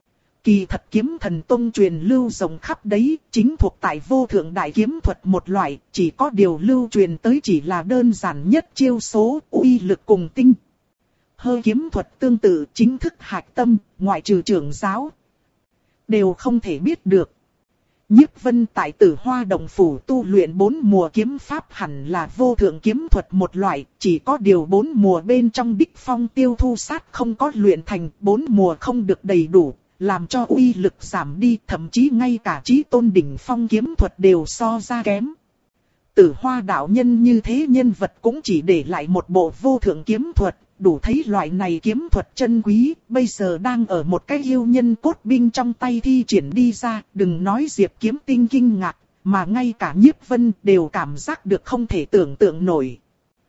[SPEAKER 1] Kỳ thật kiếm thần tông truyền lưu rộng khắp đấy, chính thuộc tại vô thượng đại kiếm thuật một loại, chỉ có điều lưu truyền tới chỉ là đơn giản nhất chiêu số, uy lực cùng tinh. Hơ kiếm thuật tương tự chính thức hạch tâm, ngoại trừ trưởng giáo, đều không thể biết được. Nhiếp Vân tại Tử Hoa Động Phủ tu luyện bốn mùa kiếm pháp hẳn là vô thượng kiếm thuật một loại, chỉ có điều bốn mùa bên trong đích phong tiêu thu sát không có luyện thành, bốn mùa không được đầy đủ, làm cho uy lực giảm đi, thậm chí ngay cả chí tôn đỉnh phong kiếm thuật đều so ra kém. Tử Hoa đạo nhân như thế nhân vật cũng chỉ để lại một bộ vô thượng kiếm thuật, đủ thấy loại này kiếm thuật chân quý, bây giờ đang ở một cái yêu nhân cốt binh trong tay thi triển đi ra, đừng nói Diệp Kiếm Tinh kinh ngạc, mà ngay cả Nhiếp Vân đều cảm giác được không thể tưởng tượng nổi.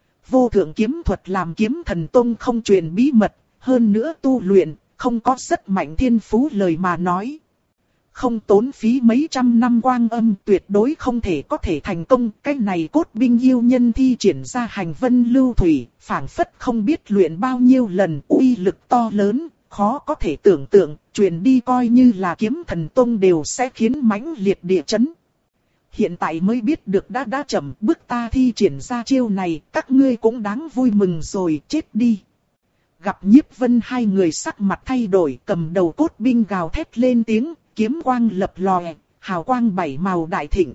[SPEAKER 1] Vô thượng kiếm thuật làm kiếm thần tông không truyền bí mật, hơn nữa tu luyện, không có rất mạnh thiên phú lời mà nói. Không tốn phí mấy trăm năm quang âm tuyệt đối không thể có thể thành công. Cái này cốt binh yêu nhân thi triển ra hành vân lưu thủy, phảng phất không biết luyện bao nhiêu lần, uy lực to lớn, khó có thể tưởng tượng, truyền đi coi như là kiếm thần tông đều sẽ khiến mãnh liệt địa chấn. Hiện tại mới biết được đã đã chậm, bước ta thi triển ra chiêu này, các ngươi cũng đáng vui mừng rồi, chết đi. Gặp Nhiếp Vân hai người sắc mặt thay đổi, cầm đầu cốt binh gào thét lên tiếng. Kiếm quang lập lòe, hào quang bảy màu đại thịnh.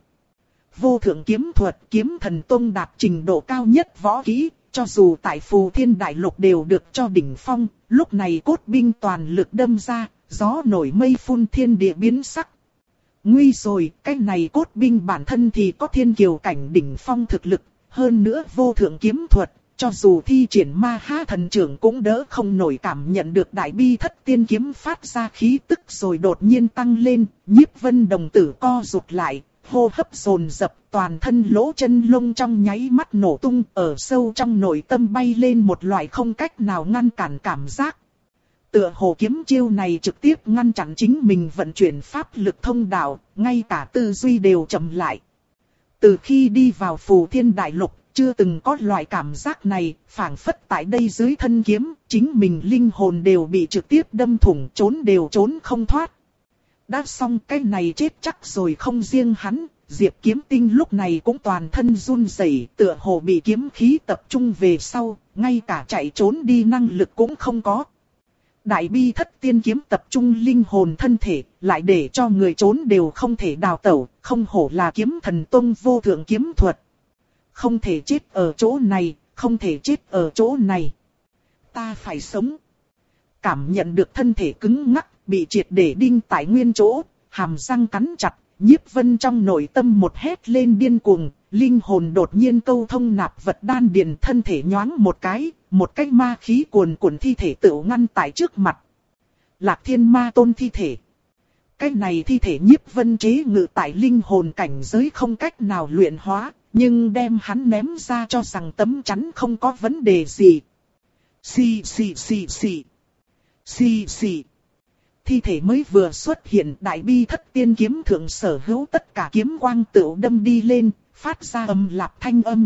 [SPEAKER 1] Vô thượng kiếm thuật, kiếm thần tông đạt trình độ cao nhất võ kỹ, cho dù tại Phù Thiên Đại Lục đều được cho đỉnh phong, lúc này cốt binh toàn lực đâm ra, gió nổi mây phun thiên địa biến sắc. Nguy rồi, cái này cốt binh bản thân thì có thiên kiều cảnh đỉnh phong thực lực, hơn nữa vô thượng kiếm thuật, cho dù thi triển ma ha thần trưởng cũng đỡ không nổi cảm nhận được đại bi thất tiên kiếm phát ra khí tức rồi đột nhiên tăng lên, Nhiếp Vân đồng tử co rụt lại, hô hấp dồn dập, toàn thân lỗ chân lông trong nháy mắt nổ tung, ở sâu trong nội tâm bay lên một loại không cách nào ngăn cản cảm giác. Tựa hồ kiếm chiêu này trực tiếp ngăn chặn chính mình vận chuyển pháp lực thông đạo, ngay cả tư duy đều chậm lại. Từ khi đi vào Phù Thiên Đại Lục, chưa từng có loại cảm giác này, phảng phất tại đây dưới thân kiếm, chính mình linh hồn đều bị trực tiếp đâm thủng, trốn đều trốn không thoát. Đã xong cái này chết chắc rồi, không riêng hắn, Diệp Kiếm Tinh lúc này cũng toàn thân run rẩy, tựa hồ bị kiếm khí tập trung về sau, ngay cả chạy trốn đi năng lực cũng không có. Đại bi thất tiên kiếm tập trung linh hồn thân thể, lại để cho người trốn đều không thể đào tẩu, không hổ là kiếm thần tông vô thượng kiếm thuật. Không thể chết ở chỗ này, không thể chết ở chỗ này. Ta phải sống. Cảm nhận được thân thể cứng ngắc, bị triệt để đinh tại nguyên chỗ, hàm răng cắn chặt, Nhiếp Vân trong nội tâm một hét lên điên cuồng, linh hồn đột nhiên câu thông nạp vật đan điền, thân thể nhoáng một cái, một cái ma khí cuồn cuộn thi thể tự ngăn tại trước mặt. Lạc Thiên Ma Tôn thi thể. Cái này thi thể Nhiếp Vân chế ngự tại linh hồn cảnh giới không cách nào luyện hóa, nhưng đem hắn ném ra cho rằng tấm chắn không có vấn đề gì. Xì xì xì xì. Xì xì. Thi thể mới vừa xuất hiện, đại bi thất tiên kiếm thượng sở hữu tất cả kiếm quang tựu đâm đi lên, phát ra âm lạp thanh âm.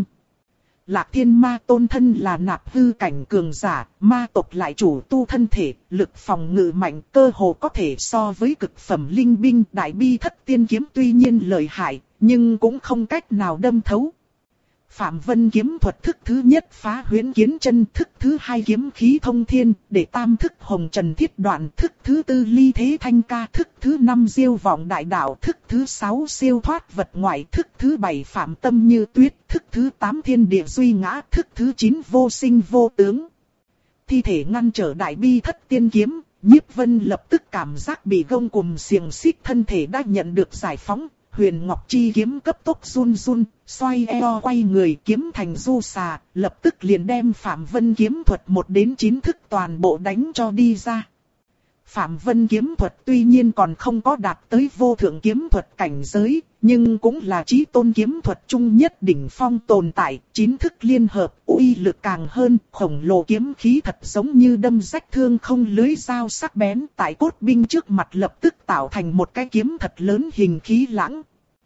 [SPEAKER 1] Lạc Thiên Ma Tôn thân là nạp hư cảnh cường giả, ma tộc lại chủ tu thân thể, lực phòng ngự mạnh, cơ hồ có thể so với cực phẩm linh binh. Đại bi thất tiên kiếm tuy nhiên lợi hại, nhưng cũng không cách nào đâm thấu. Phạm Vân kiếm thuật thức thứ nhất phá huyễn kiến chân, thức thứ hai kiếm khí thông thiên, để tam thức hồng trần thiết đoạn, thức thứ tư ly thế thanh ca, thức thứ năm diêu vọng đại đạo, thức thứ sáu siêu thoát vật ngoại, thức thứ bảy phạm tâm như tuyết, thức thứ tám thiên địa duy ngã, thức thứ chín vô sinh vô tướng. Thi thể ngăn trở đại bi thất tiên kiếm, Nhiếp Vân lập tức cảm giác bị gông cùm xiềng xích, thân thể đã nhận được giải phóng. Huyền Ngọc Chi kiếm cấp tốc run run, xoay eo quay người, kiếm thành du xà, lập tức liền đem Phạm Vân kiếm thuật một đến chín thức toàn bộ đánh cho đi ra. Phạm Vân kiếm thuật tuy nhiên còn không có đạt tới vô thượng kiếm thuật cảnh giới, nhưng cũng là chí tôn kiếm thuật chung nhất đỉnh phong tồn tại, chín thức liên hợp, uy lực càng hơn, khổng lồ kiếm khí thật giống như đâm rách thương không lưới dao sắc bén, tại cốt binh trước mặt lập tức tạo thành một cái kiếm thật lớn hình khí lãng.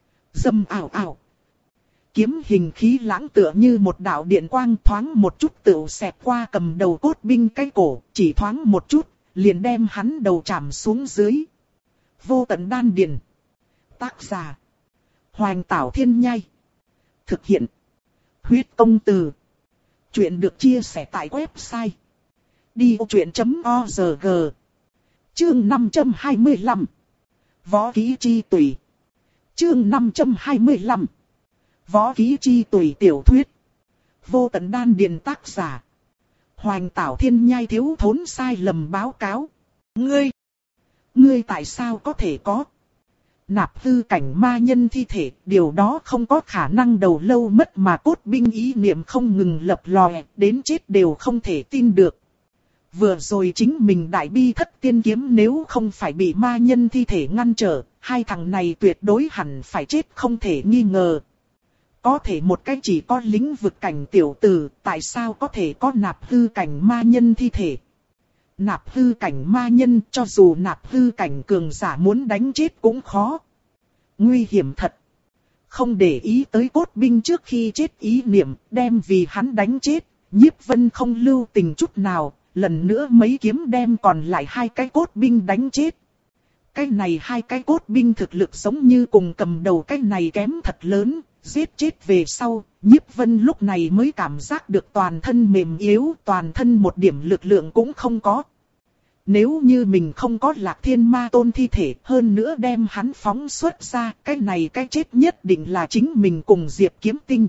[SPEAKER 1] Dầm ảo ảo. Kiếm hình khí lãng tựa như một đạo điện quang, thoáng một chút tựu xẹt qua cầm đầu cốt binh cái cổ, chỉ thoáng một chút, liền đem hắn đầu chạm xuống dưới. Vô tận đan điền. Tác giả: Hoành Tảo Thiên Nhai. Thực hiện: Huyết Công Từ. Chuyện được chia sẻ tại website đi ô chuyện chấm org. Chương năm trăm hai mươi lăm. Võ kỹ chi tùy. Chương năm trăm hai mươi lăm. Võ kỹ chi tùy tiểu thuyết. Vô tận đan điền. Tác giả: Hoành Tảo Thiên Nhai. Thiếu thốn sai lầm báo cáo. Ngươi, ngươi tại sao có thể có nạp hư cảnh ma nhân thi thể? Điều đó không có khả năng. Đầu lâu mất mà cốt binh ý niệm không ngừng lập lòe, đến chết đều không thể tin được. Vừa rồi chính mình đại bi thất tiên kiếm nếu không phải bị ma nhân thi thể ngăn trở, hai thằng này tuyệt đối hẳn phải chết không thể nghi ngờ. Có thể một cái chỉ có lĩnh vực cảnh tiểu tử, tại sao có thể có nạp hư cảnh ma nhân thi thể? Nạp hư cảnh ma nhân, cho dù nạp hư cảnh cường giả muốn đánh chết cũng khó. Nguy hiểm thật. Không để ý tới cốt binh trước khi chết ý niệm, đem vì hắn đánh chết, Nhiếp Vân không lưu tình chút nào, lần nữa mấy kiếm đem còn lại hai cái cốt binh đánh chết. Cái này hai cái cốt binh thực lực giống như cùng cầm đầu cái này kém thật lớn, giết chết về sau, Nhiếp Vân lúc này mới cảm giác được toàn thân mềm yếu, toàn thân một điểm lực lượng cũng không có. Nếu như mình không có Lạc Thiên Ma Tôn thi thể, hơn nữa đem hắn phóng xuất ra, cái này cái chết nhất định là chính mình cùng Diệp Kiếm Tinh.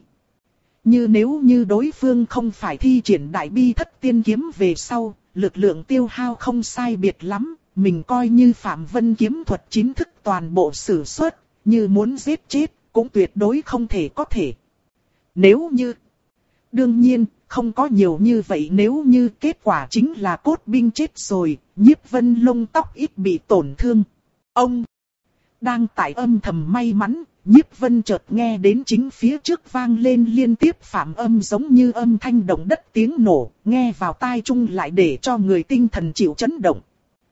[SPEAKER 1] Như nếu như đối phương không phải thi triển đại bi thất tiên kiếm về sau, lực lượng tiêu hao không sai biệt lắm, mình coi như Phạm Vân kiếm thuật chính thức toàn bộ sử xuất, như muốn giết chết, cũng tuyệt đối không thể có thể. Nếu như, đương nhiên, không có nhiều như vậy, nếu như kết quả chính là cốt binh chết rồi, Nhiếp Vân lông tóc ít bị tổn thương. Ông đang tại âm thầm may mắn, Nhiếp Vân chợt nghe đến chính phía trước vang lên liên tiếp phạm âm giống như âm thanh động đất tiếng nổ, nghe vào tai chung lại để cho người tinh thần chịu chấn động.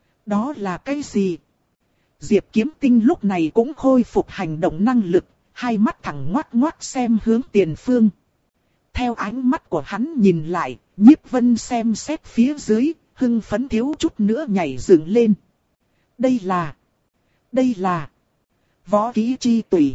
[SPEAKER 1] Đó là cái gì? Diệp Kiếm Tinh lúc này cũng khôi phục hành động năng lực, hai mắt thẳng ngoắt ngoắt xem hướng tiền phương. Theo ánh mắt của hắn nhìn lại, Nhiếp Vân xem xét phía dưới, hưng phấn thiếu chút nữa nhảy dựng lên. Đây là... Đây là... Võ kỹ chi tùy.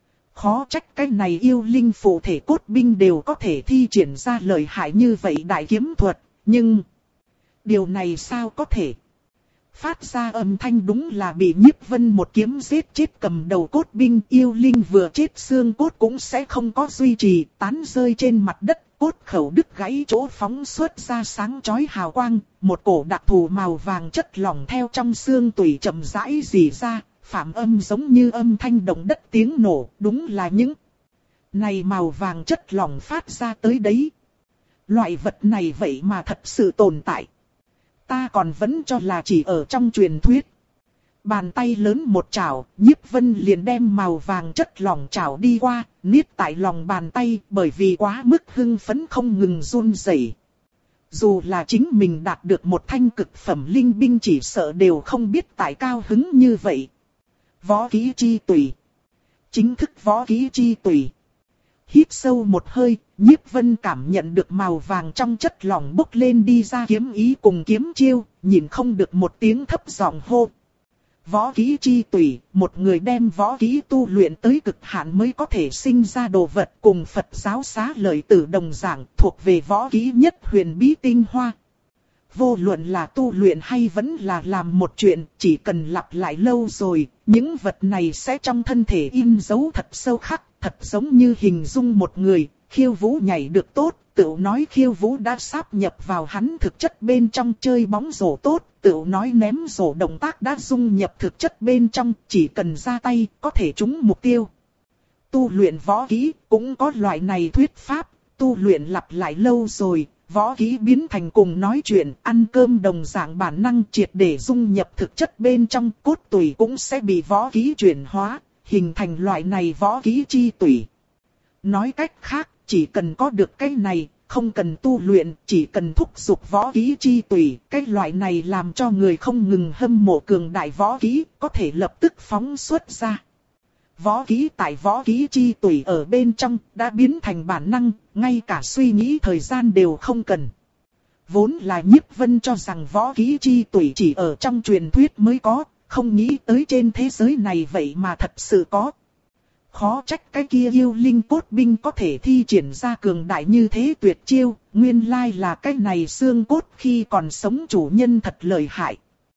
[SPEAKER 1] Khó trách cái này yêu linh phụ thể cốt binh đều có thể thi triển ra lợi hại như vậy đại kiếm thuật, nhưng... Điều này sao có thể? Phát ra âm thanh đúng là bị Nhiếp Vân một kiếm giết chết cầm đầu cốt binh, yêu linh vừa chết xương cốt cũng sẽ không có duy trì, tán rơi trên mặt đất, cốt khẩu đứt gãy chỗ phóng xuất ra sáng chói hào quang, một cổ đặc thù màu vàng chất lỏng theo trong xương tủy chậm rãi rỉ ra, phạm âm giống như âm thanh động đất tiếng nổ, đúng là những này màu vàng chất lỏng phát ra tới đấy. Loại vật này vậy mà thật sự tồn tại. Ta còn vẫn cho là chỉ ở trong truyền thuyết. Bàn tay lớn một chảo, Nhiếp Vân liền đem màu vàng chất lỏng chảo đi qua, niết tại lòng bàn tay, bởi vì quá mức hưng phấn không ngừng run rẩy. Dù là chính mình đạt được một thanh cực phẩm linh binh chỉ sợ đều không biết tại cao hứng như vậy. Võ kỹ chi tùy. Chính thức võ kỹ chi tùy. Hít sâu một hơi, Nhiếp Vân cảm nhận được màu vàng trong chất lỏng bốc lên đi ra kiếm ý cùng kiếm chiêu, nhìn không được một tiếng thấp giọng hô. Võ kỹ chi tùy, một người đem võ kỹ tu luyện tới cực hạn mới có thể sinh ra đồ vật, cùng Phật giáo xá lợi tử đồng dạng, thuộc về võ kỹ nhất huyền bí tinh hoa. Vô luận là tu luyện hay vẫn là làm một chuyện, chỉ cần lặp lại lâu rồi, những vật này sẽ trong thân thể in dấu thật sâu khắc, thật giống như hình dung một người, khiêu vũ nhảy được tốt, tự nói khiêu vũ đã sáp nhập vào hắn thực chất bên trong, chơi bóng rổ tốt, tự nói ném rổ động tác đã dung nhập thực chất bên trong, chỉ cần ra tay, có thể trúng mục tiêu. Tu luyện võ kỹ, cũng có loại này thuyết pháp, tu luyện lặp lại lâu rồi, võ kỹ biến thành cùng nói chuyện, ăn cơm đồng dạng bản năng triệt để dung nhập thực chất bên trong, cốt tủy cũng sẽ bị võ kỹ chuyển hóa, hình thành loại này võ kỹ chi tủy. Nói cách khác, chỉ cần có được cái này, không cần tu luyện, chỉ cần thúc giục võ kỹ chi tùy, cái loại này làm cho người không ngừng hâm mộ cường đại võ kỹ, có thể lập tức phóng xuất ra. Võ kỹ tại võ kỹ chi tùy ở bên trong, đã biến thành bản năng, ngay cả suy nghĩ thời gian đều không cần. Vốn là Nhiếp Vân cho rằng võ kỹ chi tùy chỉ ở trong truyền thuyết mới có, không nghĩ tới trên thế giới này vậy mà thật sự có. Khó trách cái kia yêu linh cốt binh có thể thi triển ra cường đại như thế tuyệt chiêu, nguyên lai là cái này xương cốt khi còn sống chủ nhân thật lợi hại.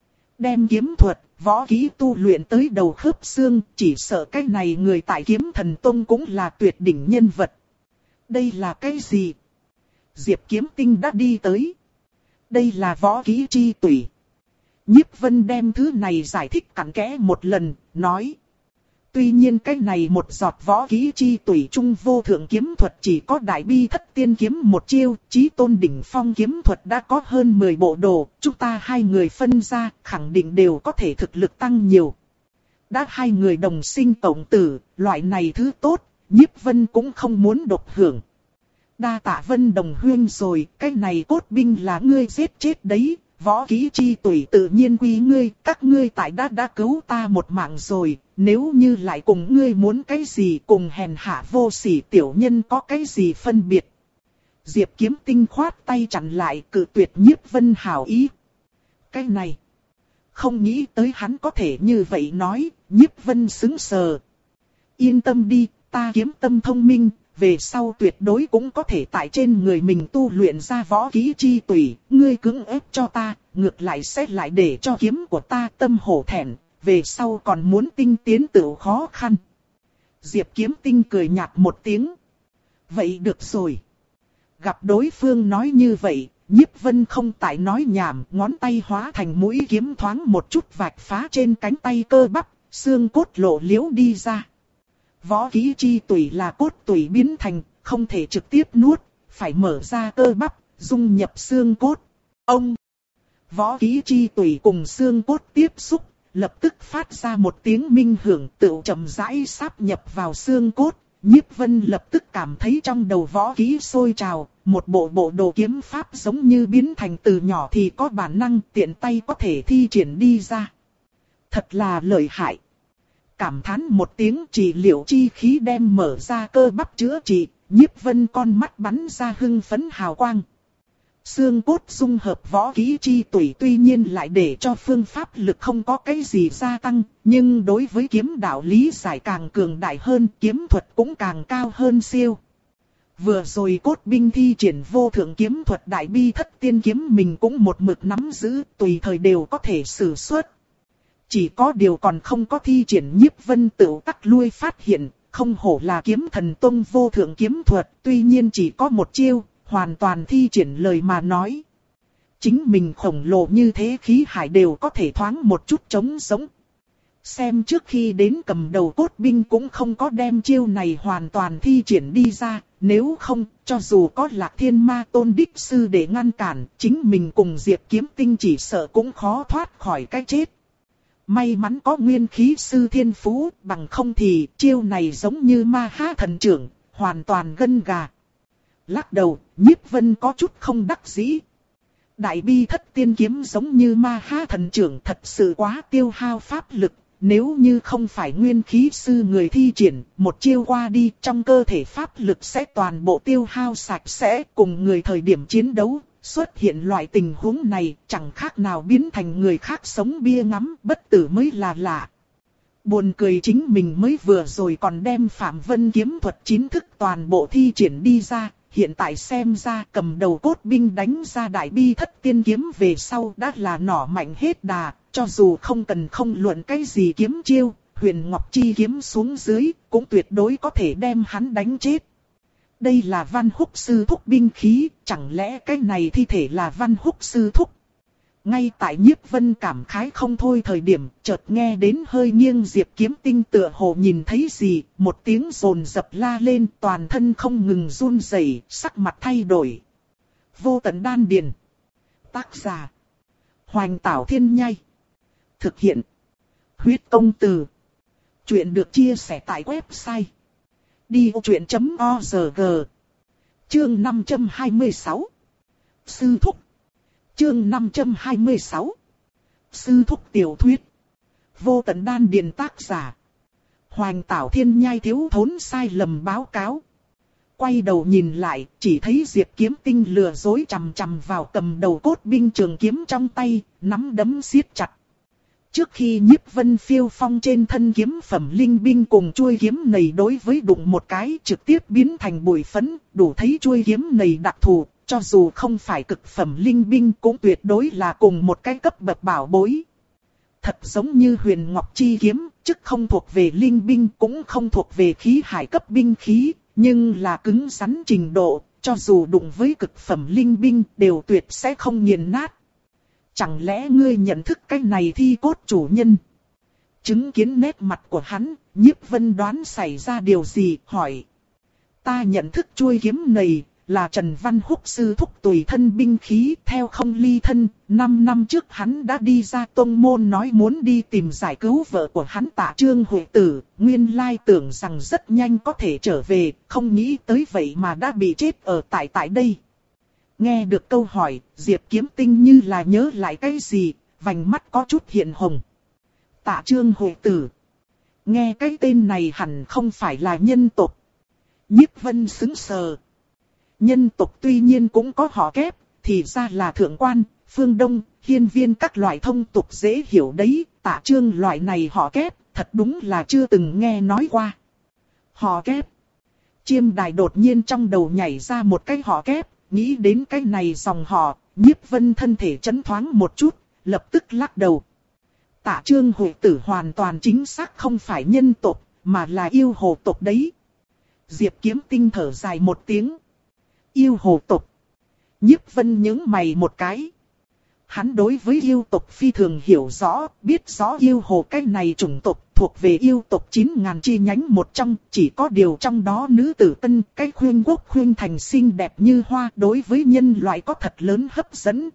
[SPEAKER 1] Đem kiếm thuật, võ kỹ tu luyện tới đầu khớp xương, chỉ sợ cái này người tại Kiếm Thần Tông cũng là tuyệt đỉnh nhân vật. Đây là cái gì? Diệp Kiếm Tinh đã đi tới. Đây là võ kỹ chi tùy. Nhiếp Vân đem thứ này giải thích cặn kẽ một lần, nói. Tuy nhiên cái này một giọt võ kỹ chi tùy trung vô thượng kiếm thuật chỉ có đại bi thất tiên kiếm một chiêu, chí tôn đỉnh phong kiếm thuật đã có hơn mười bộ đồ, chúng ta hai người phân ra, khẳng định đều có thể thực lực tăng nhiều. Đã hai người đồng sinh cộng tử, loại này thứ tốt, Nhiếp Vân cũng không muốn độc hưởng. Đa tạ Vân đồng huyên rồi, cái này cốt binh là ngươi giết chết đấy. Võ kỹ chi tùy tự nhiên quý ngươi, các ngươi tại đã đã cứu ta một mạng rồi, nếu như lại cùng ngươi muốn cái gì cùng hèn hạ vô sỉ tiểu nhân có cái gì phân biệt. Diệp Kiếm Tinh khoát tay chặn lại, cự tuyệt Nhiếp Vân hảo ý. Cái này, không nghĩ tới hắn có thể như vậy nói, Nhiếp Vân sững sờ. Yên tâm đi, ta kiếm tâm thông minh. Về sau tuyệt đối cũng có thể tại trên người mình tu luyện ra võ kỹ chi tùy, ngươi cưỡng ép cho ta, ngược lại sẽ lại để cho kiếm của ta tâm hổ thẹn, về sau còn muốn tinh tiến tự khó khăn. Diệp Kiếm Tinh cười nhạt một tiếng. Vậy được rồi. Gặp đối phương nói như vậy, Nhiếp Vân không tại nói nhảm, ngón tay hóa thành mũi kiếm thoáng một chút vạch phá trên cánh tay cơ bắp, xương cốt lộ liễu đi ra. Võ kỹ chi tùy là cốt tùy biến thành, không thể trực tiếp nuốt, phải mở ra cơ bắp, dung nhập xương cốt. Ông, võ kỹ chi tủy cùng xương cốt tiếp xúc, lập tức phát ra một tiếng minh hưởng tựu chậm rãi sáp nhập vào xương cốt. Nhiếp Vân lập tức cảm thấy trong đầu võ kỹ sôi trào, một bộ bộ đồ kiếm pháp giống như biến thành từ nhỏ thì có bản năng tiện tay có thể thi triển đi ra. Thật là lợi hại. Cảm thán một tiếng trị liệu chi khí đem mở ra cơ bắp chữa trị, Nhiếp Vân con mắt bắn ra hưng phấn hào quang. Xương cốt dung hợp võ kỹ chi tủy tuy nhiên lại để cho phương pháp lực không có cái gì gia tăng, nhưng đối với kiếm đạo lý giải càng cường đại hơn, kiếm thuật cũng càng cao hơn siêu. Vừa rồi cốt binh thi triển vô thượng kiếm thuật đại bi thất tiên kiếm mình cũng một mực nắm giữ, tùy thời đều có thể sử xuất. Chỉ có điều còn không có thi triển Nhiếp Vân tự tắc lui phát hiện, không hổ là kiếm thần tông vô thượng kiếm thuật, tuy nhiên chỉ có một chiêu. Hoàn toàn thi triển lời mà nói. Chính mình khổng lồ như thế khí hải đều có thể thoáng một chút trống sống. Xem trước khi đến cầm đầu cốt binh cũng không có đem chiêu này hoàn toàn thi triển đi ra. Nếu không, cho dù có Lạc Thiên Ma Tôn đích sư để ngăn cản, chính mình cùng Diệp Kiếm Tinh chỉ sợ cũng khó thoát khỏi cái chết. May mắn có nguyên khí sư thiên phú, bằng không thì chiêu này giống như ma ha thần trưởng, hoàn toàn gân gà. Lắc đầu, Nhiếp Vân có chút không đắc dĩ. Đại bi thất tiên kiếm giống như ma ha thần trưởng thật sự quá tiêu hao pháp lực. Nếu như không phải nguyên khí sư người thi triển, một chiêu qua đi trong cơ thể pháp lực sẽ toàn bộ tiêu hao sạch sẽ. Cùng người thời điểm chiến đấu, xuất hiện loại tình huống này chẳng khác nào biến thành người khác sống bia ngắm bất tử mới là lạ. Buồn cười chính mình mới vừa rồi còn đem Phạm Vân kiếm thuật chính thức toàn bộ thi triển đi ra. Hiện tại xem ra cầm đầu cốt binh đánh ra đại bi thất tiên kiếm về sau đã là nỏ mạnh hết đà, cho dù không cần không luận cái gì kiếm chiêu, Huyền Ngọc Chi kiếm xuống dưới cũng tuyệt đối có thể đem hắn đánh chết. Đây là Văn Húc sư thúc binh khí, chẳng lẽ cái này thi thể là Văn Húc sư thúc? Ngay tại Nhiếp Vân cảm khái không thôi thời điểm, chợt nghe đến hơi nghiêng Diệp Kiếm Tinh tựa hồ nhìn thấy gì, một tiếng rồn dập la lên, toàn thân không ngừng run rẩy, sắc mặt thay đổi. Vô Tận Đan Điền. Tác giả: Hoành Tảo Thiên Nhai. Thực hiện: Huyết Công Từ. Chuyện được chia sẻ tại website đi ô chuyện chấm org. Chương năm trăm hai mươi sáu. Sư thúc. Chương năm trăm hai mươi sáu. Sư thúc tiểu thuyết. Vô Tận Đan Điền. Tác giả: Hoành Tảo Thiên Nhai. Thiếu thốn sai lầm báo cáo. Quay đầu nhìn lại, chỉ thấy Diệp Kiếm Tinh lừa dối chằm chằm vào cầm đầu cốt binh trường kiếm trong tay, nắm đấm siết chặt. Trước khi Nhiếp Vân phiêu phong trên thân kiếm phẩm linh binh cùng chuôi kiếm này đối với đụng một cái trực tiếp biến thành bụi phấn, đủ thấy chuôi kiếm này đặc thù. Cho dù không phải cực phẩm linh binh cũng tuyệt đối là cùng một cái cấp bậc bảo bối. Thật giống như Huyền Ngọc Chi kiếm, chức không thuộc về linh binh cũng không thuộc về khí hải cấp binh khí, nhưng là cứng rắn trình độ, cho dù đụng với cực phẩm linh binh đều tuyệt sẽ không nghiền nát. Chẳng lẽ ngươi nhận thức cái này thi cốt chủ nhân? Chứng kiến nét mặt của hắn, Nhiếp Vân đoán xảy ra điều gì, hỏi. Ta nhận thức chuôi kiếm này. Là Trần Văn Húc sư thúc tùy thân binh khí theo không ly thân, năm năm trước hắn đã đi ra tông môn nói muốn đi tìm giải cứu vợ của hắn Tạ Trương Huệ Tử, nguyên lai tưởng rằng rất nhanh có thể trở về, không nghĩ tới vậy mà đã bị chết ở tại tại đây. Nghe được câu hỏi, Diệp Kiếm Tinh như là nhớ lại cái gì, vành mắt có chút hiện hồng. Tạ Trương Huệ Tử. Nghe cái tên này hẳn không phải là nhân tộc. Nhiếp Vân sững sờ. Nhân tộc tuy nhiên cũng có họ kép, thì ra là thượng quan, phương đông, hiên viên các loại thông tục dễ hiểu đấy, Tạ Trương loại này họ kép, thật đúng là chưa từng nghe nói qua. Họ kép. Chiêm Đài đột nhiên trong đầu nhảy ra một cái họ kép, nghĩ đến cái này dòng họ, Nhiếp Vân thân thể chấn thoáng một chút, lập tức lắc đầu. Tạ Trương Huệ Tử hoàn toàn chính xác không phải nhân tộc, mà là yêu hồ tộc đấy. Diệp Kiếm Tinh thở dài một tiếng. Yêu hồ tộc. Nhiếp Vân nhướng mày một cái. Hắn đối với yêu tộc phi thường hiểu rõ, biết rõ yêu hồ cái này chủng tộc thuộc về yêu tộc chín ngàn chi nhánh một trong, chỉ có điều trong đó nữ tử tân, cái khuyên quốc khuyên thành xinh đẹp như hoa đối với nhân loại có thật lớn hấp dẫn.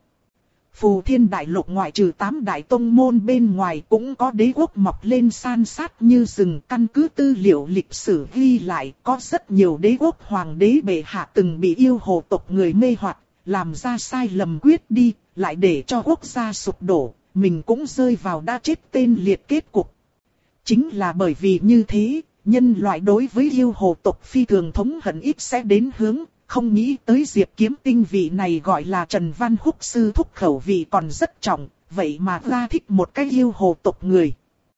[SPEAKER 1] Phù Thiên Đại Lục ngoại trừ tám đại tông môn bên ngoài cũng có đế quốc mọc lên san sát như rừng, căn cứ tư liệu lịch sử ghi lại có rất nhiều đế quốc hoàng đế bệ hạ từng bị yêu hồ tộc người mê hoặc, làm ra sai lầm quyết đi, lại để cho quốc gia sụp đổ, mình cũng rơi vào đã chết tên liệt kết cục. Chính là bởi vì như thế, nhân loại đối với yêu hồ tộc phi thường thống hận ít sẽ đến hướng, không nghĩ tới Diệp Kiếm Tinh vị này gọi là Trần Văn Húc sư thúc khẩu vị còn rất trọng, vậy mà ra thích một cái yêu hồ tộc người.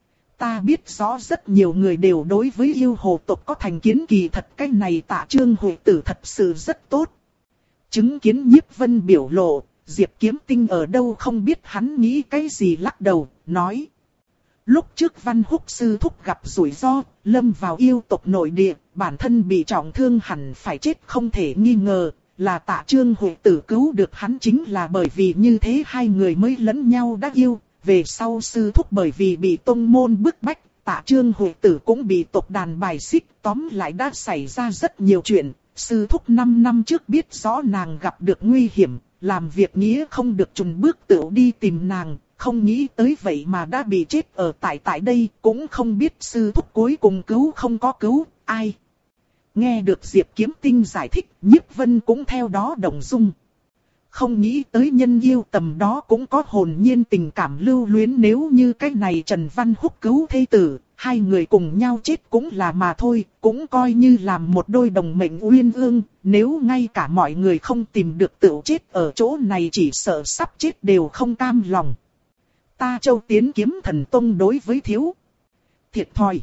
[SPEAKER 1] Ta biết rõ rất nhiều người đều đối với yêu hồ tộc có thành kiến, kỳ thật cái này Tạ Trương Huệ Tử thật sự rất tốt. Chứng kiến Nhiếp Vân biểu lộ, Diệp Kiếm Tinh ở đâu không biết hắn nghĩ cái gì, lắc đầu, nói. Lúc trước Văn Húc sư thúc gặp rủi ro, lâm vào yêu tộc nội địa, bản thân bị trọng thương hẳn phải chết không thể nghi ngờ, là Tạ Trương Huệ Tử cứu được hắn, chính là bởi vì như thế hai người mới lẫn nhau đã yêu. Về sau sư thúc bởi vì bị tông môn bức bách, Tạ Trương Huệ Tử cũng bị tộc đàn bài xích, tóm lại đã xảy ra rất nhiều chuyện. Sư thúc năm năm trước biết rõ nàng gặp được nguy hiểm, làm việc nghĩa không được chùn bước tự đi tìm nàng, không nghĩ tới vậy mà đã bị chết ở tại tại đây, cũng không biết sư thúc cuối cùng cứu không có cứu, ai. Nghe được Diệp Kiếm Tinh giải thích, Nhiếp Vân cũng theo đó động dung. Không nghĩ tới nhân yêu tầm đó cũng có hồn nhiên tình cảm lưu luyến, nếu như cái này Trần Văn Húc cứu thê tử, hai người cùng nhau chết cũng là mà thôi, cũng coi như làm một đôi đồng mệnh uyên ương, nếu ngay cả mọi người không tìm được tựu chết ở chỗ này chỉ sợ sắp chết đều không cam lòng. Ta Châu Tiến Kiếm Thần Tông đối với thiếu thiệt thòi.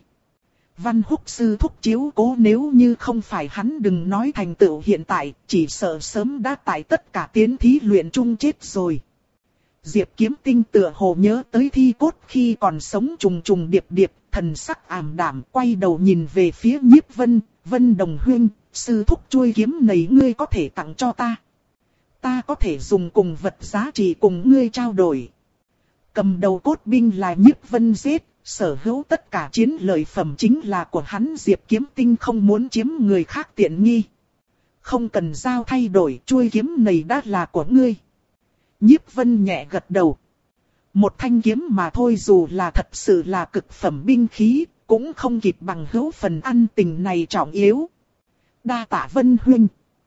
[SPEAKER 1] Văn Húc sư thúc chiếu cố, nếu như không phải hắn đừng nói thành tựu hiện tại, chỉ sợ sớm đã tại tất cả tiến thí luyện chung chết rồi. Diệp Kiếm Tinh tựa hồ nhớ tới thi cốt khi còn sống trùng trùng điệp điệp, thần sắc ảm đạm, quay đầu nhìn về phía Nhiếp Vân, Vân đồng huynh, sư thúc chuôi kiếm này ngươi có thể tặng cho ta. Ta có thể dùng cùng vật giá trị cùng ngươi trao đổi. Cầm đầu cốt binh là Nhiếp Vân giết, sở hữu tất cả chiến lợi phẩm chính là của hắn. Diệp Kiếm Tinh không muốn chiếm người khác tiện nghi. Không cần giao thay đổi, chuôi kiếm này đã là của ngươi. Nhiếp Vân nhẹ gật đầu. Một thanh kiếm mà thôi, dù là thật sự là cực phẩm binh khí, cũng không kịp bằng hữu phần ăn tình này trọng yếu. Đa tạ Vân huynh.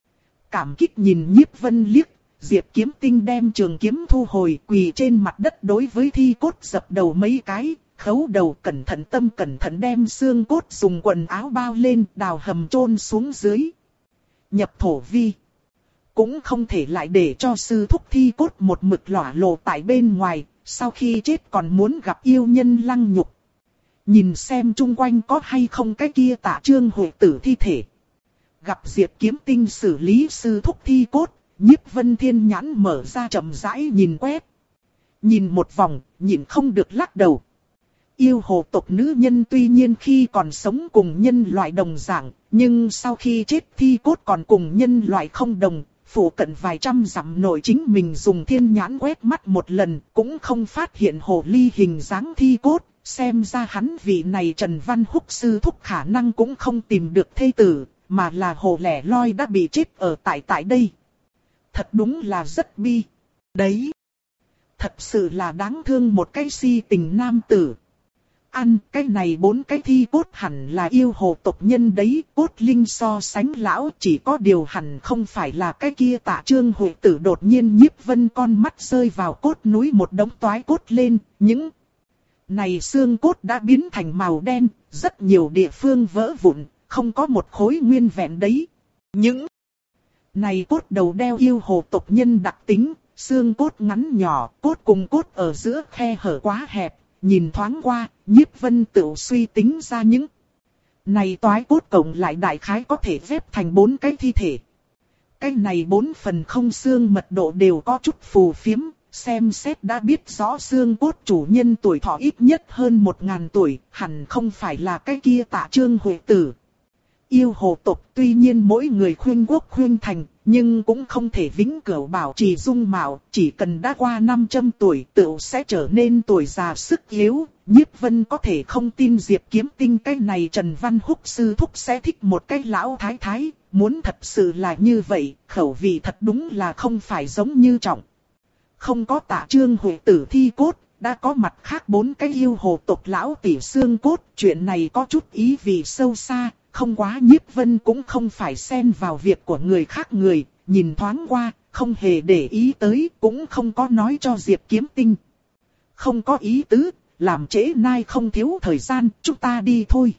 [SPEAKER 1] Cảm kích nhìn Nhiếp Vân liếc, Diệp Kiếm Tinh đem trường kiếm thu hồi, quỳ trên mặt đất đối với thi cốt dập đầu mấy cái, khấu đầu cẩn thận tâm cẩn thận đem xương cốt dùng quần áo bao lên, đào hầm chôn xuống dưới. Nhập thổ vi. Cũng không thể lại để cho sư thúc thi cốt một mực lỏa lộ tại bên ngoài, sau khi chết còn muốn gặp yêu nhân lăng nhục. Nhìn xem chung quanh có hay không cái kia Tạ Trương Huệ Tử thi thể. Gặp Diệp Kiếm Tinh xử lý sư thúc thi cốt, Nhiếp Vân thiên nhãn mở ra chậm rãi nhìn quét. Nhìn một vòng, nhìn không được lắc đầu. Yêu hồ tộc nữ nhân tuy nhiên khi còn sống cùng nhân loại đồng dạng, nhưng sau khi chết thi cốt còn cùng nhân loại không đồng. Phủ cận vài trăm dặm nội chính mình dùng thiên nhãn quét mắt một lần, cũng không phát hiện hồ ly hình dáng thi cốt. Xem ra hắn vị này Trần Văn Húc sư thúc khả năng cũng không tìm được thê tử, mà là hồ lẻ loi đã bị chết ở tại tại đây. Thật đúng là rất bi. Đấy. Thật sự là đáng thương một cái si tình nam tử. Ăn cái này bốn cái thi cốt hẳn là yêu hồ tộc nhân đấy, cốt linh so sánh lão, chỉ có điều hẳn không phải là cái kia Tạ Trương Huệ Tử. Đột nhiên Nhiếp Vân con mắt rơi vào cốt núi một đống toái cốt lên, những này xương cốt đã biến thành màu đen, rất nhiều địa phương vỡ vụn, không có một khối nguyên vẹn đấy. Những này cốt đầu đeo yêu hồ tộc nhân đặc tính, xương cốt ngắn nhỏ, cốt cùng cốt ở giữa khe hở quá hẹp. Nhìn thoáng qua, Nhiếp Vân tự suy tính ra những này toái cốt cộng lại đại khái có thể ghép thành bốn cái thi thể. Cái này bốn phần không xương mật độ đều có chút phù phiếm, xem xét đã biết rõ xương cốt chủ nhân tuổi thọ ít nhất hơn một ngàn tuổi, hẳn không phải là cái kia Tạ Trương Huệ Tử. Yêu hồ tộc tuy nhiên mỗi người khuyên quốc khuyên thành, nhưng cũng không thể vĩnh cửu bảo trì dung mạo, chỉ cần đã qua năm trăm tuổi tựu sẽ trở nên tuổi già sức yếu. Nhiếp Vân có thể không tin Diệp Kiếm Tinh cái này Trần Văn Húc sư thúc sẽ thích một cái lão thái thái, muốn thật sự là như vậy, khẩu vị thật đúng là không phải giống như trọng. Không có Tạ Trương Huệ tử thi cốt, đã có mặt khác bốn cái yêu hồ tộc lão tỷ xương cốt, chuyện này có chút ý vị sâu xa. Không quá Nhiếp Vân cũng không phải xen vào việc của người khác người, nhìn thoáng qua, không hề để ý tới, cũng không có nói cho Diệp Kiếm Tinh. Không có ý tứ, làm trễ nai không thiếu thời gian, chúng ta đi thôi.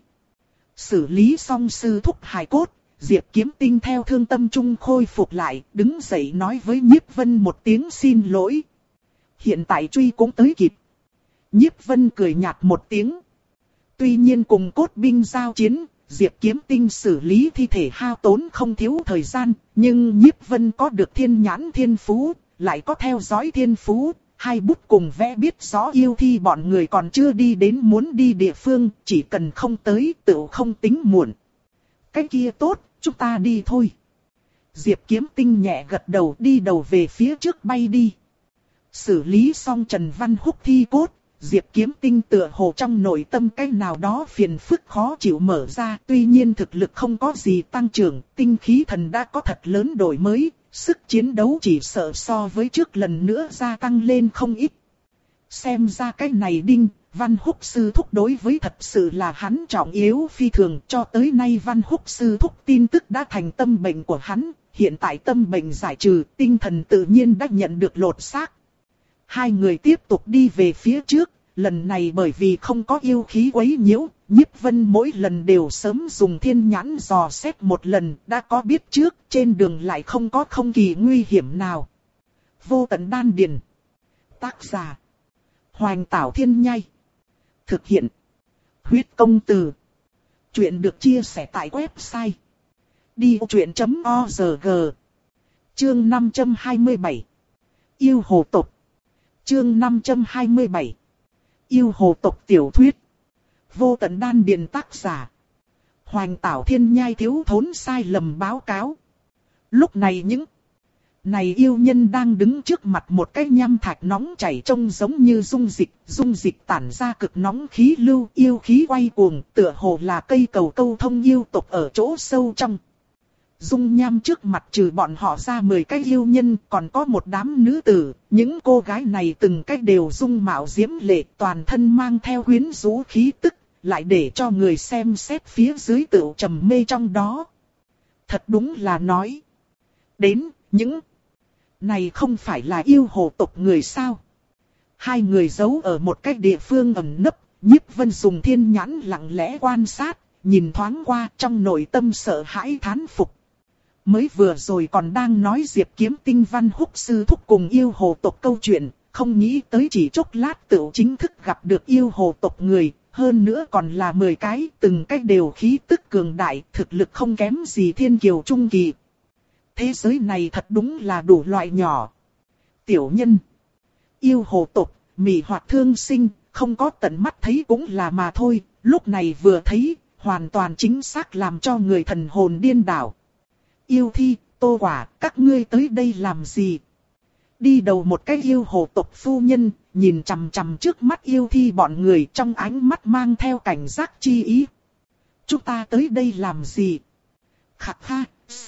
[SPEAKER 1] Xử lý xong sư thúc hài cốt, Diệp Kiếm Tinh theo thương tâm trung khôi phục lại, đứng dậy nói với Nhiếp Vân một tiếng xin lỗi. Hiện tại truy cũng tới kịp. Nhiếp Vân cười nhạt một tiếng. Tuy nhiên cùng cốt binh giao chiến, Diệp Kiếm Tinh xử lý thi thể hao tốn không thiếu thời gian, nhưng Nhiếp Vân có được thiên nhãn thiên phú, lại có theo dõi thiên phú, hai bút cùng vẽ biết rõ yêu thi bọn người còn chưa đi đến muốn đi địa phương, chỉ cần không tới tự không tính muộn. Cái kia tốt, chúng ta đi thôi. Diệp Kiếm Tinh nhẹ gật đầu đi đầu về phía trước bay đi. Xử lý xong Trần Văn Húc thi cốt. Diệp Kiếm Tinh tựa hồ trong nội tâm cái nào đó phiền phức khó chịu mở ra, tuy nhiên thực lực không có gì tăng trưởng, tinh khí thần đã có thật lớn đổi mới, sức chiến đấu chỉ sợ so với trước lần nữa gia tăng lên không ít. Xem ra cái này Đinh Văn Húc sư thúc đối với thật sự là hắn trọng yếu phi thường, cho tới nay Văn Húc sư thúc tin tức đã thành tâm bệnh của hắn, hiện tại tâm bệnh giải trừ, tinh thần tự nhiên đã nhận được lột xác. Hai người tiếp tục đi về phía trước, lần này bởi vì không có yêu khí quấy nhiễu, Nhiếp Vân mỗi lần đều sớm dùng thiên nhãn dò xét một lần, đã có biết trước, trên đường lại không có không kỳ nguy hiểm nào. Vô Tận Đan Điền. Tác giả: Hoành Tảo Thiên Nhai. Thực hiện: Huyết Công Từ. Chuyện được chia sẻ tại website đi ô chuyện chấm org. Chương năm trăm hai mươi bảy. Yêu hồ tộc. Chương năm trăm hai mươi bảy. Yêu hồ tộc tiểu thuyết. Vô Tận Đan Điền. Tác giả: Hoành Tảo Thiên Nhai. Thiếu thốn sai lầm báo cáo. Lúc này những này yêu nhân đang đứng trước mặt một cái nham thạch nóng chảy trông giống như dung dịch, dung dịch tản ra cực nóng khí lưu, yêu khí quay cuồng, tựa hồ là cây cầu câu thông yêu tộc ở chỗ sâu trong. Dung nham trước mặt trừ bọn họ ra mười cái yêu nhân, còn có một đám nữ tử, những cô gái này từng cách đều dung mạo diễm lệ, toàn thân mang theo quyến rũ khí tức, lại để cho người xem xét phía dưới tự trầm mê trong đó. Thật đúng là nói đến, những này không phải là yêu hồ tộc người sao? Hai người giấu ở một cái địa phương ẩn nấp, Nhiếp Vân dùng thiên nhãn lặng lẽ quan sát, nhìn thoáng qua trong nội tâm sợ hãi thán phục. Mới vừa rồi còn đang nói Diệp Kiếm Tinh Văn Húc sư thúc cùng yêu hồ tộc câu chuyện, không nghĩ tới chỉ chốc lát tự chính thức gặp được yêu hồ tộc người, hơn nữa còn là mười cái, từng cái đều khí tức cường đại, thực lực không kém gì thiên kiều trung kỳ. Thế giới này thật đúng là đủ loại nhỏ. Tiểu nhân, yêu hồ tộc, mị hoặc thương sinh, không có tận mắt thấy cũng là mà thôi, lúc này vừa thấy, hoàn toàn chính xác làm cho người thần hồn điên đảo. Yêu thi, Tô Quả, các ngươi tới đây làm gì? Đi đầu một cái yêu hồ tộc phu nhân, nhìn chằm chằm trước mắt yêu thi bọn người trong ánh mắt mang theo cảnh giác chi ý. Chúng ta tới đây làm gì? Khắc ha,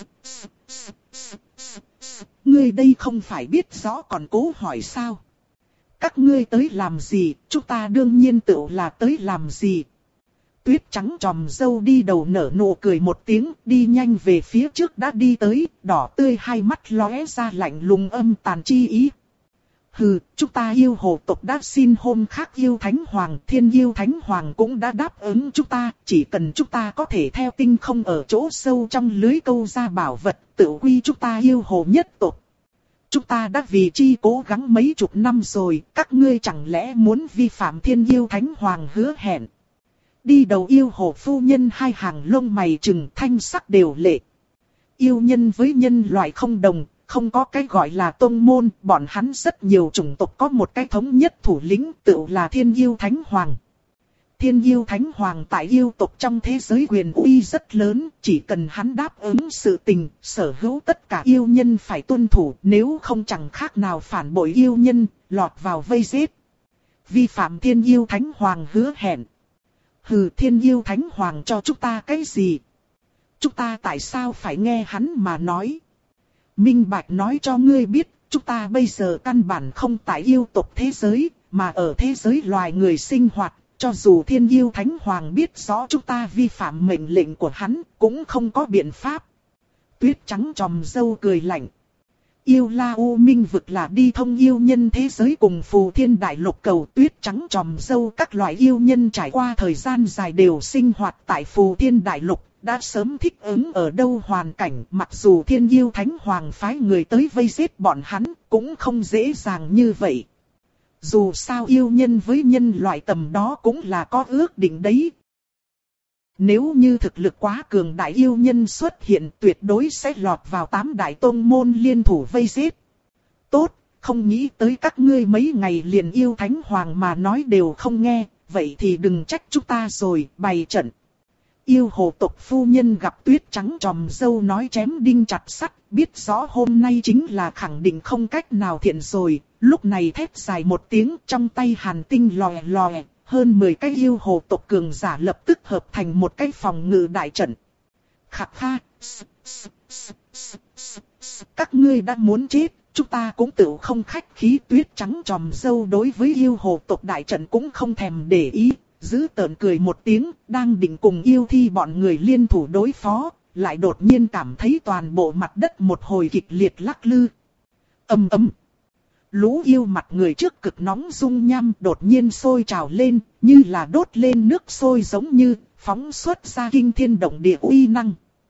[SPEAKER 1] ngươi đây không phải biết rõ còn cố hỏi sao? Các ngươi tới làm gì, chúng ta đương nhiên tự là tới làm gì? Tuyết trắng tròm dâu đi đầu nở nụ cười một tiếng, đi nhanh về phía trước đã đi tới, đỏ tươi hai mắt lóe ra lạnh lùng âm tàn chi ý. Hừ, chúng ta yêu hồ tộc đã xin hôm khác yêu thánh hoàng, thiên yêu thánh hoàng cũng đã đáp ứng chúng ta, chỉ cần chúng ta có thể theo tinh không ở chỗ sâu trong lưới câu ra bảo vật, tự quy chúng ta yêu hồ nhất tộc. Chúng ta đã vì chi cố gắng mấy chục năm rồi, các ngươi chẳng lẽ muốn vi phạm thiên yêu thánh hoàng hứa hẹn? Đi đầu yêu hồ phu nhân hai hàng lông mày trừng thanh sắc đều lệ. Yêu nhân với nhân loại không đồng, không có cái gọi là tôn môn, bọn hắn rất nhiều chủng tộc có một cái thống nhất thủ lĩnh tự là thiên yêu thánh hoàng. Thiên yêu thánh hoàng tại yêu tộc trong thế giới quyền uy rất lớn, chỉ cần hắn đáp ứng sự tình, sở hữu tất cả yêu nhân phải tuân thủ, nếu không chẳng khác nào phản bội yêu nhân, lọt vào vây giết. Vi phạm thiên yêu thánh hoàng hứa hẹn. Hừ, thiên yêu thánh hoàng cho chúng ta cái gì? Chúng ta tại sao phải nghe hắn mà nói? Minh Bạch nói cho ngươi biết, chúng ta bây giờ căn bản không tại yêu tộc thế giới, mà ở thế giới loài người sinh hoạt. Cho dù thiên yêu thánh hoàng biết rõ chúng ta vi phạm mệnh lệnh của hắn, cũng không có biện pháp. Tuyết trắng tròm dâu cười lạnh. Yêu La U Minh vực là đi thông yêu nhân thế giới cùng phù thiên đại lục cầu. Tuyết trắng tròm dâu các loại yêu nhân trải qua thời gian dài đều sinh hoạt tại phù thiên đại lục, đã sớm thích ứng ở đâu hoàn cảnh. Mặc dù thiên yêu thánh hoàng phái người tới vây giết bọn hắn, cũng không dễ dàng như vậy. Dù sao yêu nhân với nhân loại tầm đó cũng là có ước định đấy. Nếu như thực lực quá cường đại yêu nhân xuất hiện, tuyệt đối sẽ lọt vào tám đại tôn môn liên thủ vây giết. Tốt, không nghĩ tới các ngươi mấy ngày liền yêu thánh hoàng mà nói đều không nghe, vậy thì đừng trách chúng ta rồi, bày trận. Yêu hồ tộc phu nhân gặp Tuyết trắng tròm dâu nói chém đinh chặt sắt, biết rõ hôm nay chính là khẳng định không cách nào thiện rồi. Lúc này thét dài một tiếng, trong tay hàn tinh lòe lòe, hơn mười cái yêu hồ tộc cường giả lập tức hợp thành một cái phòng ngự đại trận. Khạc kha, các ngươi đã muốn chết, chúng ta cũng tự không khách khí. Tuyết trắng tròm dâu đối với yêu hồ tộc đại trận cũng không thèm để ý, giữ tợn cười một tiếng, đang định cùng yêu thi bọn người liên thủ đối phó, lại đột nhiên cảm thấy toàn bộ mặt đất một hồi kịch liệt lắc lư. Ầm ầm. Lũ yêu mặt người trước cực nóng dung nham đột nhiên sôi trào lên, như là đốt lên nước sôi giống như phóng xuất ra kinh thiên động địa uy năng.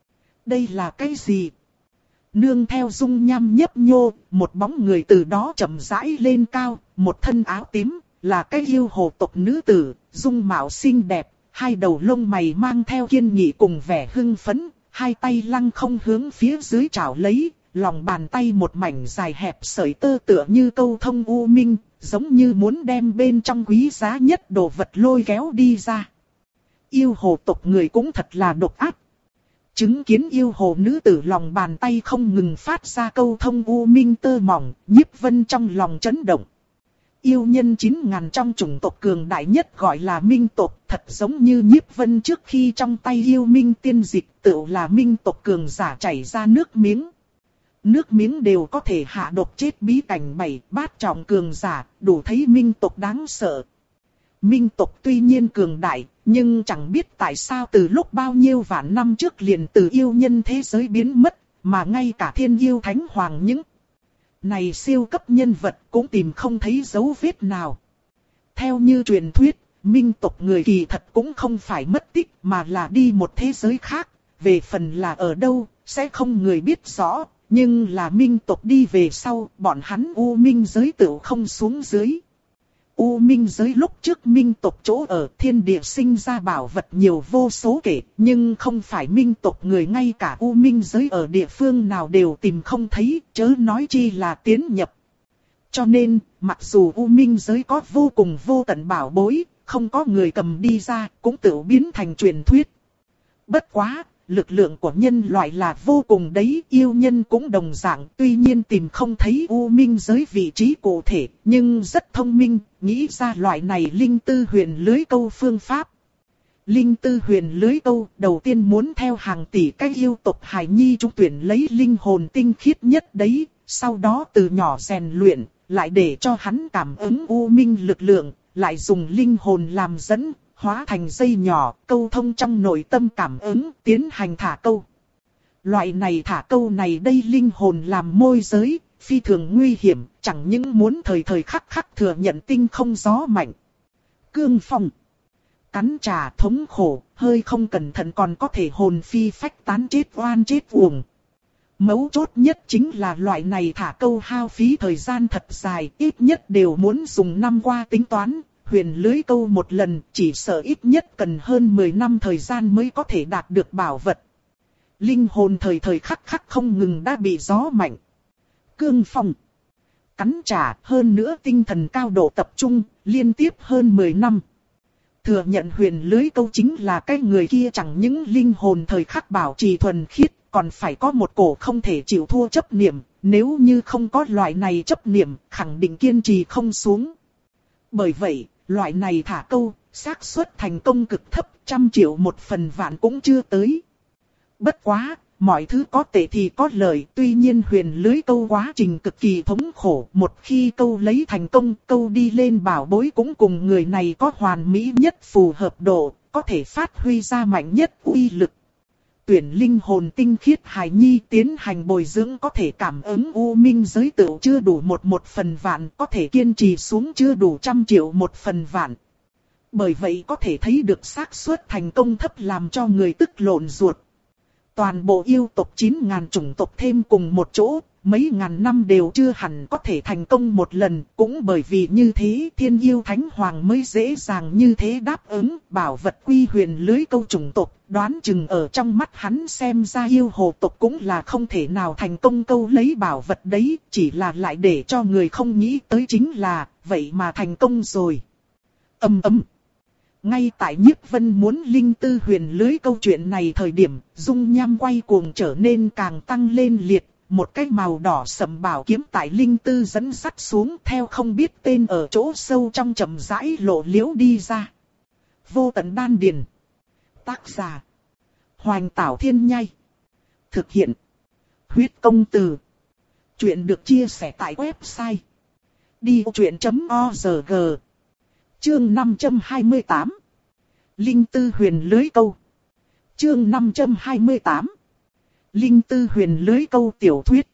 [SPEAKER 1] Đây là cái gì? Nương theo dung nham nhấp nhô, một bóng người từ đó chậm rãi lên cao, một thân áo tím, là cái yêu hồ tộc nữ tử, dung mạo xinh đẹp, hai đầu lông mày mang theo kiên nghị cùng vẻ hưng phấn, hai tay lăng không hướng phía dưới trảo lấy. Lòng bàn tay một mảnh dài hẹp sợi tơ tựa như câu thông u minh, giống như muốn đem bên trong quý giá nhất đồ vật lôi kéo đi ra. Yêu hồ tộc người cũng thật là độc ác. Chứng kiến yêu hồ nữ tử lòng bàn tay không ngừng phát ra câu thông u minh tơ mỏng, Nhiếp Vân trong lòng chấn động. Yêu nhân chín ngàn trong chủng tộc cường đại nhất gọi là minh tộc, thật giống như Nhiếp Vân trước khi trong tay yêu minh tiên dịch tự là minh tộc cường giả chảy ra nước miếng. Nước miếng đều có thể hạ độc chết bí cảnh bảy bát trọng cường giả, đủ thấy minh tộc đáng sợ. Minh tộc tuy nhiên cường đại, nhưng chẳng biết tại sao từ lúc bao nhiêu vạn năm trước liền từ yêu nhân thế giới biến mất, mà ngay cả thiên yêu thánh hoàng những này siêu cấp nhân vật cũng tìm không thấy dấu vết nào. Theo như truyền thuyết, minh tộc người kỳ thật cũng không phải mất tích mà là đi một thế giới khác, về phần là ở đâu, sẽ không người biết rõ. Nhưng là minh tộc đi về sau, bọn hắn U Minh giới tự không xuống dưới. U Minh giới lúc trước minh tộc chỗ ở thiên địa sinh ra bảo vật nhiều vô số kể, nhưng không phải minh tộc người ngay cả U Minh giới ở địa phương nào đều tìm không thấy, chớ nói chi là tiến nhập. Cho nên, mặc dù U Minh giới có vô cùng vô tận bảo bối, không có người cầm đi ra, cũng tự biến thành truyền thuyết. Bất quá! Lực lượng của nhân loại là vô cùng đấy, yêu nhân cũng đồng dạng, tuy nhiên tìm không thấy U Minh giới vị trí cụ thể, nhưng rất thông minh, nghĩ ra loại này linh tư huyền lưới câu phương pháp. Linh tư huyền lưới câu, đầu tiên muốn theo hàng tỷ cái yêu tộc hài nhi trúng tuyển lấy linh hồn tinh khiết nhất đấy, sau đó từ nhỏ rèn luyện, lại để cho hắn cảm ứng U Minh lực lượng, lại dùng linh hồn làm dẫn. Hóa thành dây nhỏ, câu thông trong nội tâm cảm ứng, tiến hành thả câu. Loại này thả câu này đây linh hồn làm môi giới, phi thường nguy hiểm, chẳng những muốn thời thời khắc khắc thừa nhận tinh không gió mạnh. Cương phong. Cắn trả thống khổ, hơi không cẩn thận còn có thể hồn phi phách tán chết oan chết uổng. Mấu chốt nhất chính là loại này thả câu hao phí thời gian thật dài, ít nhất đều muốn dùng năm qua tính toán. Huyền lưới câu một lần chỉ sợ ít nhất cần hơn mười năm thời gian mới có thể đạt được bảo vật. Linh hồn thời thời khắc khắc không ngừng đã bị gió mạnh. Cương phong. Cắn trả hơn nữa tinh thần cao độ tập trung, liên tiếp hơn mười năm. Thừa nhận huyền lưới câu chính là cái người kia chẳng những linh hồn thời khắc bảo trì thuần khiết, còn phải có một cổ không thể chịu thua chấp niệm, nếu như không có loại này chấp niệm, khẳng định kiên trì không xuống. Bởi vậy, loại này thả câu, xác suất thành công cực thấp, trăm triệu một phần vạn cũng chưa tới. Bất quá, mọi thứ có tệ thì có lợi, tuy nhiên huyền lưới câu quá trình cực kỳ thống khổ, một khi câu lấy thành công, câu đi lên bảo bối cũng cùng người này có hoàn mỹ nhất phù hợp độ, có thể phát huy ra mạnh nhất uy lực. Tuyển linh hồn tinh khiết hài nhi tiến hành bồi dưỡng có thể cảm ứng u minh giới tựu chưa đủ một một phần vạn, có thể kiên trì xuống chưa đủ trăm triệu một phần vạn. Bởi vậy có thể thấy được xác suất thành công thấp làm cho người tức lộn ruột. Toàn bộ yêu tộc chín ngàn chủng tộc thêm cùng một chỗ, mấy ngàn năm đều chưa hẳn có thể thành công một lần. Cũng bởi vì như thế thiên yêu thánh hoàng mới dễ dàng như thế đáp ứng bảo vật quy huyền lưới câu chủng tộc. Đoán chừng ở trong mắt hắn xem ra yêu hồ tộc cũng là không thể nào thành công câu lấy bảo vật đấy. Chỉ là lại để cho người không nghĩ tới chính là vậy mà thành công rồi. Âm ấm. Ngay tại Nhiếp Vân muốn linh tư huyền lưới câu chuyện này thời điểm, dung nham quay cuồng trở nên càng tăng lên liệt, một cái màu đỏ sẫm bảo kiếm tại linh tư dẫn sắt xuống theo không biết tên ở chỗ sâu trong chậm rãi lộ liễu đi ra. Vô tận đan điền. Tác giả: Hoành Tảo Thiên Nhai. Thực hiện: Huyết Công Từ. Chuyện được chia sẻ tại website đi vô chuyện chấm org. Chương năm trăm hai mươi tám. Linh tư huyền lưới câu. Chương năm trăm hai mươi tám. Linh tư huyền lưới câu tiểu thuyết.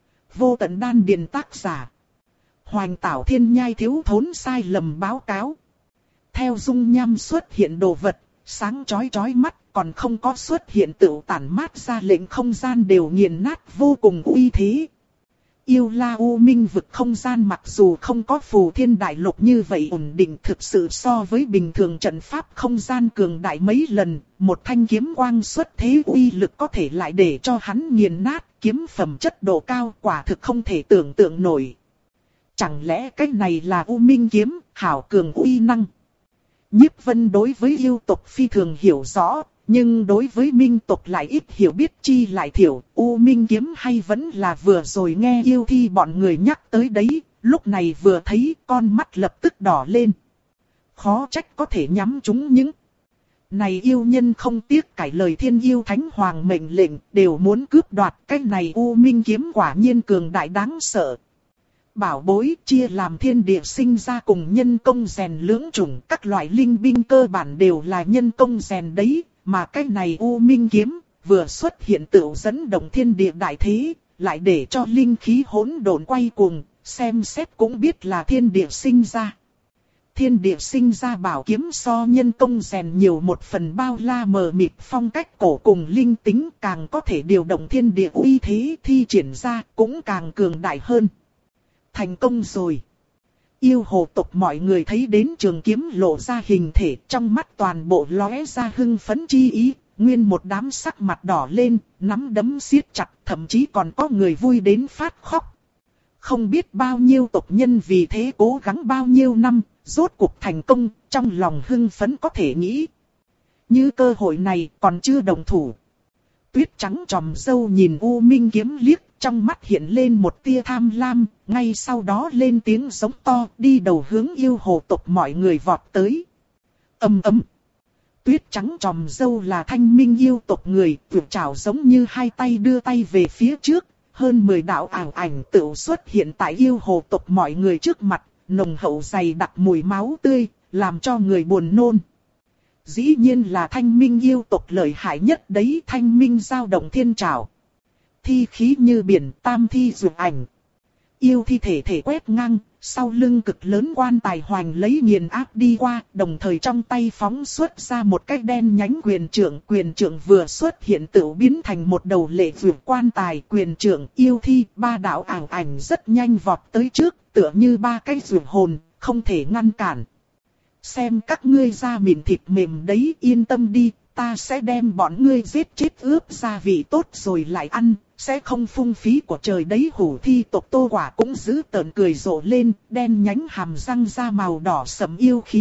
[SPEAKER 1] Vô tận đan điền. Tác giả: Hoành Tảo Thiên Nhai. Thiếu thốn sai lầm báo cáo. Theo dung nham xuất hiện đồ vật, sáng chói chói mắt, còn không có xuất hiện tựu tản mát ra lệnh không gian đều nghiền nát vô cùng uy thế. Yêu La U Minh vực không gian mặc dù không có phù thiên đại lục như vậy ổn định, thực sự so với bình thường trận pháp không gian cường đại mấy lần, một thanh kiếm quang xuất thế uy lực có thể lại để cho hắn nghiền nát, kiếm phẩm chất độ cao quả thực không thể tưởng tượng nổi. Chẳng lẽ cái này là U Minh kiếm, hảo cường uy năng? Nhiếp Vân đối với yêu tộc phi thường hiểu rõ. Nhưng đối với minh tộc lại ít hiểu biết chi lại thiểu, U Minh kiếm hay vẫn là vừa rồi nghe yêu thi bọn người nhắc tới đấy, lúc này vừa thấy con mắt lập tức đỏ lên. Khó trách có thể nhắm chúng những này yêu nhân không tiếc cải lời thiên yêu thánh hoàng mệnh lệnh, đều muốn cướp đoạt cái này U Minh kiếm quả nhiên cường đại đáng sợ. Bảo bối chia làm thiên địa sinh ra cùng nhân công rèn lưỡng chủng, các loại linh binh cơ bản đều là nhân công rèn đấy. Mà cái này U Minh kiếm, vừa xuất hiện tựu dẫn động thiên địa đại thế, lại để cho linh khí hỗn độn quay cuồng, xem xét cũng biết là thiên địa sinh ra. Thiên địa sinh ra bảo kiếm so nhân công rèn nhiều một phần bao la mờ mịt phong cách cổ cùng linh tính, càng có thể điều động thiên địa uy thế thi triển ra cũng càng cường đại hơn. Thành công rồi. Yêu hồ tộc mọi người thấy đến trường kiếm lộ ra hình thể, trong mắt toàn bộ lóe ra hưng phấn chi ý, nguyên một đám sắc mặt đỏ lên, nắm đấm siết chặt, thậm chí còn có người vui đến phát khóc. Không biết bao nhiêu tộc nhân vì thế cố gắng bao nhiêu năm, rốt cuộc thành công, trong lòng hưng phấn có thể nghĩ. Như cơ hội này còn chưa đồng thủ. Tuyết trắng tròm râu nhìn U Minh kiếm liếc, trong mắt hiện lên một tia tham lam, ngay sau đó lên tiếng giống to, đi đầu hướng yêu hồ tộc mọi người vọt tới. Ầm ầm. Tuyết trắng tròm râu là thanh minh yêu tộc người, vượt trảo giống như hai tay đưa tay về phía trước, hơn mười đạo ảo ảnh tựu xuất hiện tại yêu hồ tộc mọi người trước mặt, nồng hậu dày đặc mùi máu tươi, làm cho người buồn nôn. Dĩ nhiên là thanh minh yêu tộc lợi hại nhất đấy, thanh minh dao động thiên trảo. Thi khí như biển, tam thi dược ảnh. Yêu thi thể thể quét ngang, sau lưng cực lớn quan tài hoành lấy nghiền áp đi qua, đồng thời trong tay phóng xuất ra một cái đen nhánh quyền trượng. Quyền trượng vừa xuất hiện tự biến thành một đầu lệ vượt quan tài. Quyền trượng, yêu thi, ba đạo ảo ảnh rất nhanh vọt tới trước, tựa như ba cái vượt hồn, không thể ngăn cản. Xem các ngươi da mịn thịt mềm đấy, yên tâm đi, ta sẽ đem bọn ngươi giết chết ướp gia vị tốt rồi lại ăn, sẽ không phung phí của trời đấy. Hủ thi tộc Tô Quả cũng giữ tợn cười rộ lên, đen nhánh hàm răng da màu đỏ sẫm yêu khí,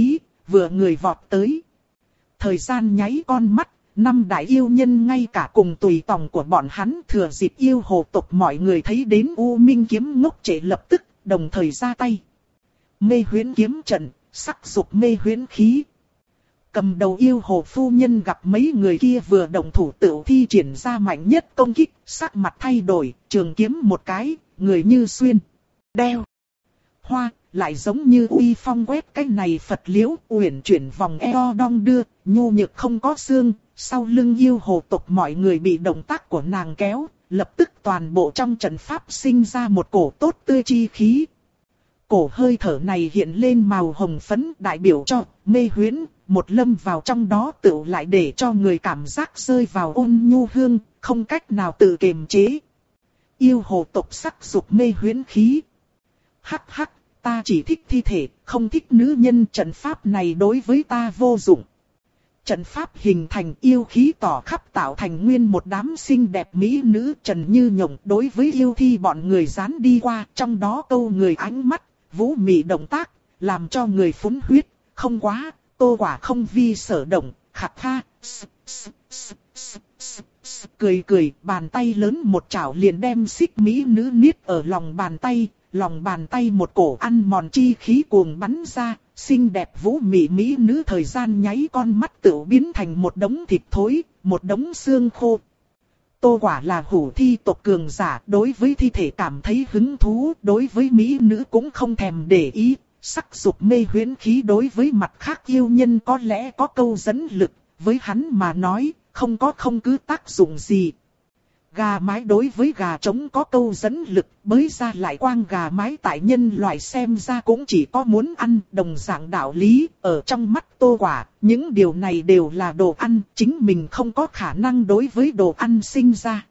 [SPEAKER 1] vừa người vọt tới. Thời gian nháy con mắt, năm đại yêu nhân ngay cả cùng tùy tòng của bọn hắn thừa dịp yêu hồ tộc mọi người thấy đến U Minh kiếm ngốc trệ lập tức, đồng thời ra tay. Mê huyễn kiếm trận, sắc dục mê huyễn khí. Cầm đầu yêu hồ phu nhân gặp mấy người kia vừa động thủ tự thi triển ra mạnh nhất công kích, sắc mặt thay đổi, trường kiếm một cái, người như xuyên. Đeo. Hoa, lại giống như uy phong quét cái này Phật liễu, uyển chuyển vòng eo đong đưa, nhu nhược không có xương, sau lưng yêu hồ tộc mọi người bị động tác của nàng kéo, lập tức toàn bộ trong trận pháp sinh ra một cổ tốt tươi chi khí. Cổ hơi thở này hiện lên màu hồng phấn đại biểu cho mê huyễn, một lâm vào trong đó tựu lại để cho người cảm giác rơi vào ôn nhu hương, không cách nào tự kiềm chế. Yêu hồ tộc sắc dục mê huyễn khí. Hắc hắc, ta chỉ thích thi thể, không thích nữ nhân, trận pháp này đối với ta vô dụng. Trận pháp hình thành yêu khí tỏ khắp tạo thành nguyên một đám xinh đẹp mỹ nữ trần như nhộng đối với yêu thi bọn người dán đi qua, trong đó câu người ánh mắt, vũ mị động tác, làm cho người phúng huyết, không quá, Tô Quả không vi sở động, khạc kha, cười cười, bàn tay lớn một chảo liền đem xích mỹ nữ niết ở lòng bàn tay, lòng bàn tay một cổ ăn mòn chi khí cuồng bắn ra, xinh đẹp vũ mị mỹ nữ thời gian nháy con mắt tự biến thành một đống thịt thối, một đống xương khô. Tô Quả là hủ thi tộc cường giả, đối với thi thể cảm thấy hứng thú, đối với mỹ nữ cũng không thèm để ý. Sắc dục mê huyễn khí đối với mặt khác yêu nhân có lẽ có câu dẫn lực, với hắn mà nói, không có không cứ tác dụng gì. Gà mái đối với gà trống có câu dẫn lực, bới ra lại quang gà mái tại nhân loại xem ra cũng chỉ có muốn ăn, đồng dạng đạo lý, ở trong mắt Tô Quả, những điều này đều là đồ ăn, chính mình không có khả năng đối với đồ ăn sinh ra.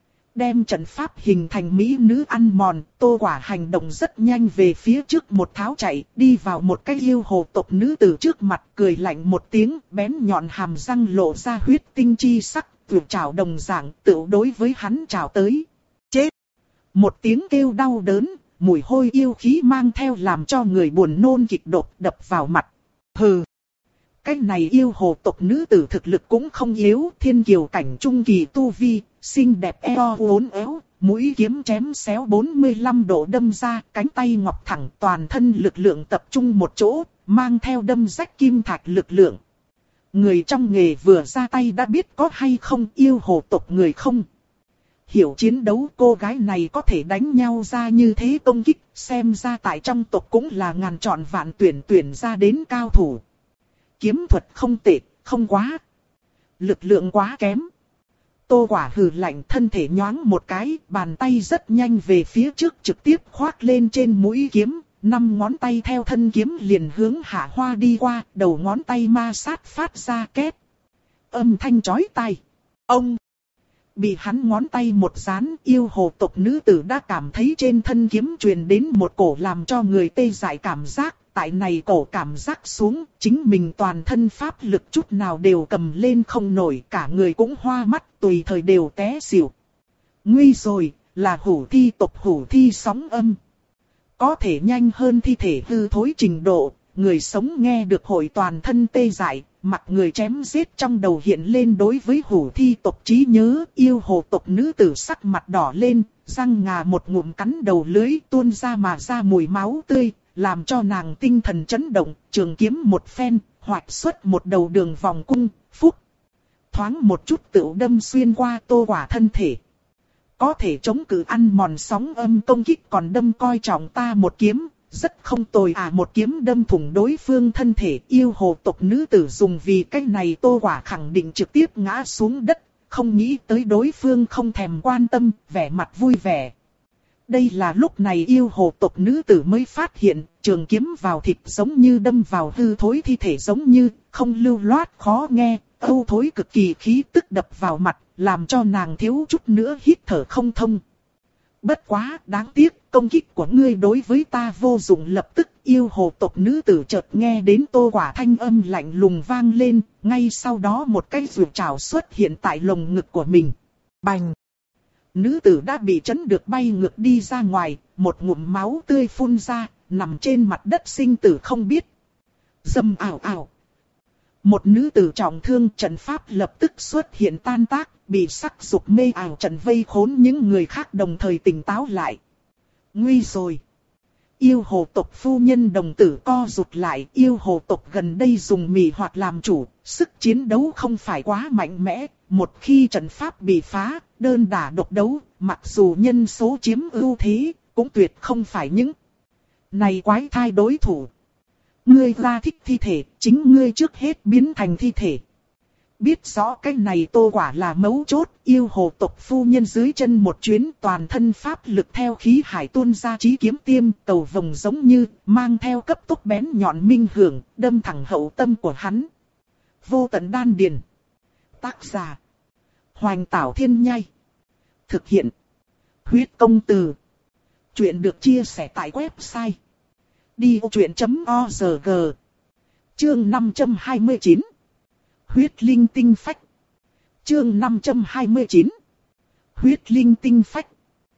[SPEAKER 1] Đem trận pháp hình thành mỹ nữ ăn mòn, Tô Quả hành động rất nhanh về phía trước một tháo chạy, đi vào một cái yêu hồ tộc nữ từ trước mặt, cười lạnh một tiếng, bén nhọn hàm răng lộ ra huyết tinh chi sắc, tuyệt trảo đồng dạng, tự đối với hắn trảo tới. Chết! Một tiếng kêu đau đớn, mùi hôi yêu khí mang theo làm cho người buồn nôn kịch đột đập vào mặt. Hừ! Cái này yêu hồ tộc nữ tử thực lực cũng không yếu, thiên kiều cảnh trung kỳ tu vi, xinh đẹp eo uốn éo, mũi kiếm chém xéo bốn mươi lăm độ đâm ra, cánh tay ngọc thẳng, toàn thân lực lượng tập trung một chỗ, mang theo đâm rách kim thạch lực lượng. Người trong nghề vừa ra tay đã biết có hay không, yêu hồ tộc người không hiểu chiến đấu, cô gái này có thể đánh nhau ra như thế công kích, xem ra tại trong tộc cũng là ngàn chọn vạn tuyển tuyển ra đến cao thủ. Kiếm thuật không tệ, không quá. Lực lượng quá kém. Tô Quả hừ lạnh, thân thể nhoáng một cái, bàn tay rất nhanh về phía trước trực tiếp khoác lên trên mũi kiếm, năm ngón tay theo thân kiếm liền hướng hạ hoa đi qua, đầu ngón tay ma sát phát ra két. Âm thanh chói tai. Ông! Bị hắn ngón tay một dán, yêu hồ tộc nữ tử đã cảm thấy trên thân kiếm truyền đến một cổ làm cho người tê dại cảm giác. Tại này cổ cảm giác xuống, chính mình toàn thân pháp lực chút nào đều cầm lên không nổi, cả người cũng hoa mắt, tùy thời đều té xỉu. Nguy rồi, là hủ thi tộc hủ thi sóng âm. Có thể nhanh hơn thi thể hư thối trình độ, người sống nghe được hội toàn thân tê dại, mặt người chém giết trong đầu hiện lên đối với hủ thi tộc trí nhớ, yêu hồ tộc nữ tử sắc mặt đỏ lên, răng ngà một ngụm cắn đầu lưới tuôn ra mà ra mùi máu tươi. Làm cho nàng tinh thần chấn động, trường kiếm một phen, hoạch xuất một đầu đường vòng cung, phúc. Thoáng một chút tựu đâm xuyên qua Tô Quả thân thể. Có thể chống cự ăn mòn sóng âm công kích còn đâm coi trọng ta một kiếm, rất không tồi à, một kiếm đâm thủng đối phương thân thể. Yêu hồ tộc nữ tử dùng vì cái này Tô Quả khẳng định trực tiếp ngã xuống đất, không nghĩ tới đối phương không thèm quan tâm, vẻ mặt vui vẻ. Đây là lúc này yêu hồ tộc nữ tử mới phát hiện, trường kiếm vào thịt giống như đâm vào hư thối thi thể giống như, không lưu loát khó nghe, âu thối cực kỳ khí tức đập vào mặt, làm cho nàng thiếu chút nữa hít thở không thông. Bất quá, đáng tiếc, công kích của ngươi đối với ta vô dụng. Lập tức yêu hồ tộc nữ tử chợt nghe đến Tô Quả thanh âm lạnh lùng vang lên, ngay sau đó một cái rượu trảo xuất hiện tại lồng ngực của mình. Bành! Nữ tử đã bị chấn được bay ngược đi ra ngoài, một ngụm máu tươi phun ra, nằm trên mặt đất sinh tử không biết. Dầm ảo ảo. Một nữ tử trọng thương, trận pháp lập tức xuất hiện tan tác, bị sắc dục mê ảo trận vây khốn, những người khác đồng thời tỉnh táo lại. Nguy rồi. Yêu hồ tộc phu nhân đồng tử co rụt lại, yêu hồ tộc gần đây dùng mị hoạt làm chủ, sức chiến đấu không phải quá mạnh mẽ, một khi trận pháp bị phá, đơn đả độc đấu, mặc dù nhân số chiếm ưu thế, cũng tuyệt không phải những này quái thai đối thủ. Ngươi ra thích thi thể, chính ngươi trước hết biến thành thi thể. Biết rõ cái này Tô Quả là mấu chốt, yêu hồ tộc phu nhân dưới chân một chuyến, toàn thân pháp lực theo khí hải tuôn ra chí kiếm tiêm, cầu vồng giống như, mang theo cấp tốc bén nhọn minh hưởng, đâm thẳng hậu tâm của hắn. Vô tận đan điền. Tác giả. Hoành Tảo Thiên Nhai. Thực hiện. Huyết Công Từ. Chuyện được chia sẻ tại website đi ô chuyện chấm o rờ giê. Chương năm trăm hai mươi chín. Huyết linh tinh phách. Chương năm trăm hai mươi chín. Huyết linh tinh phách.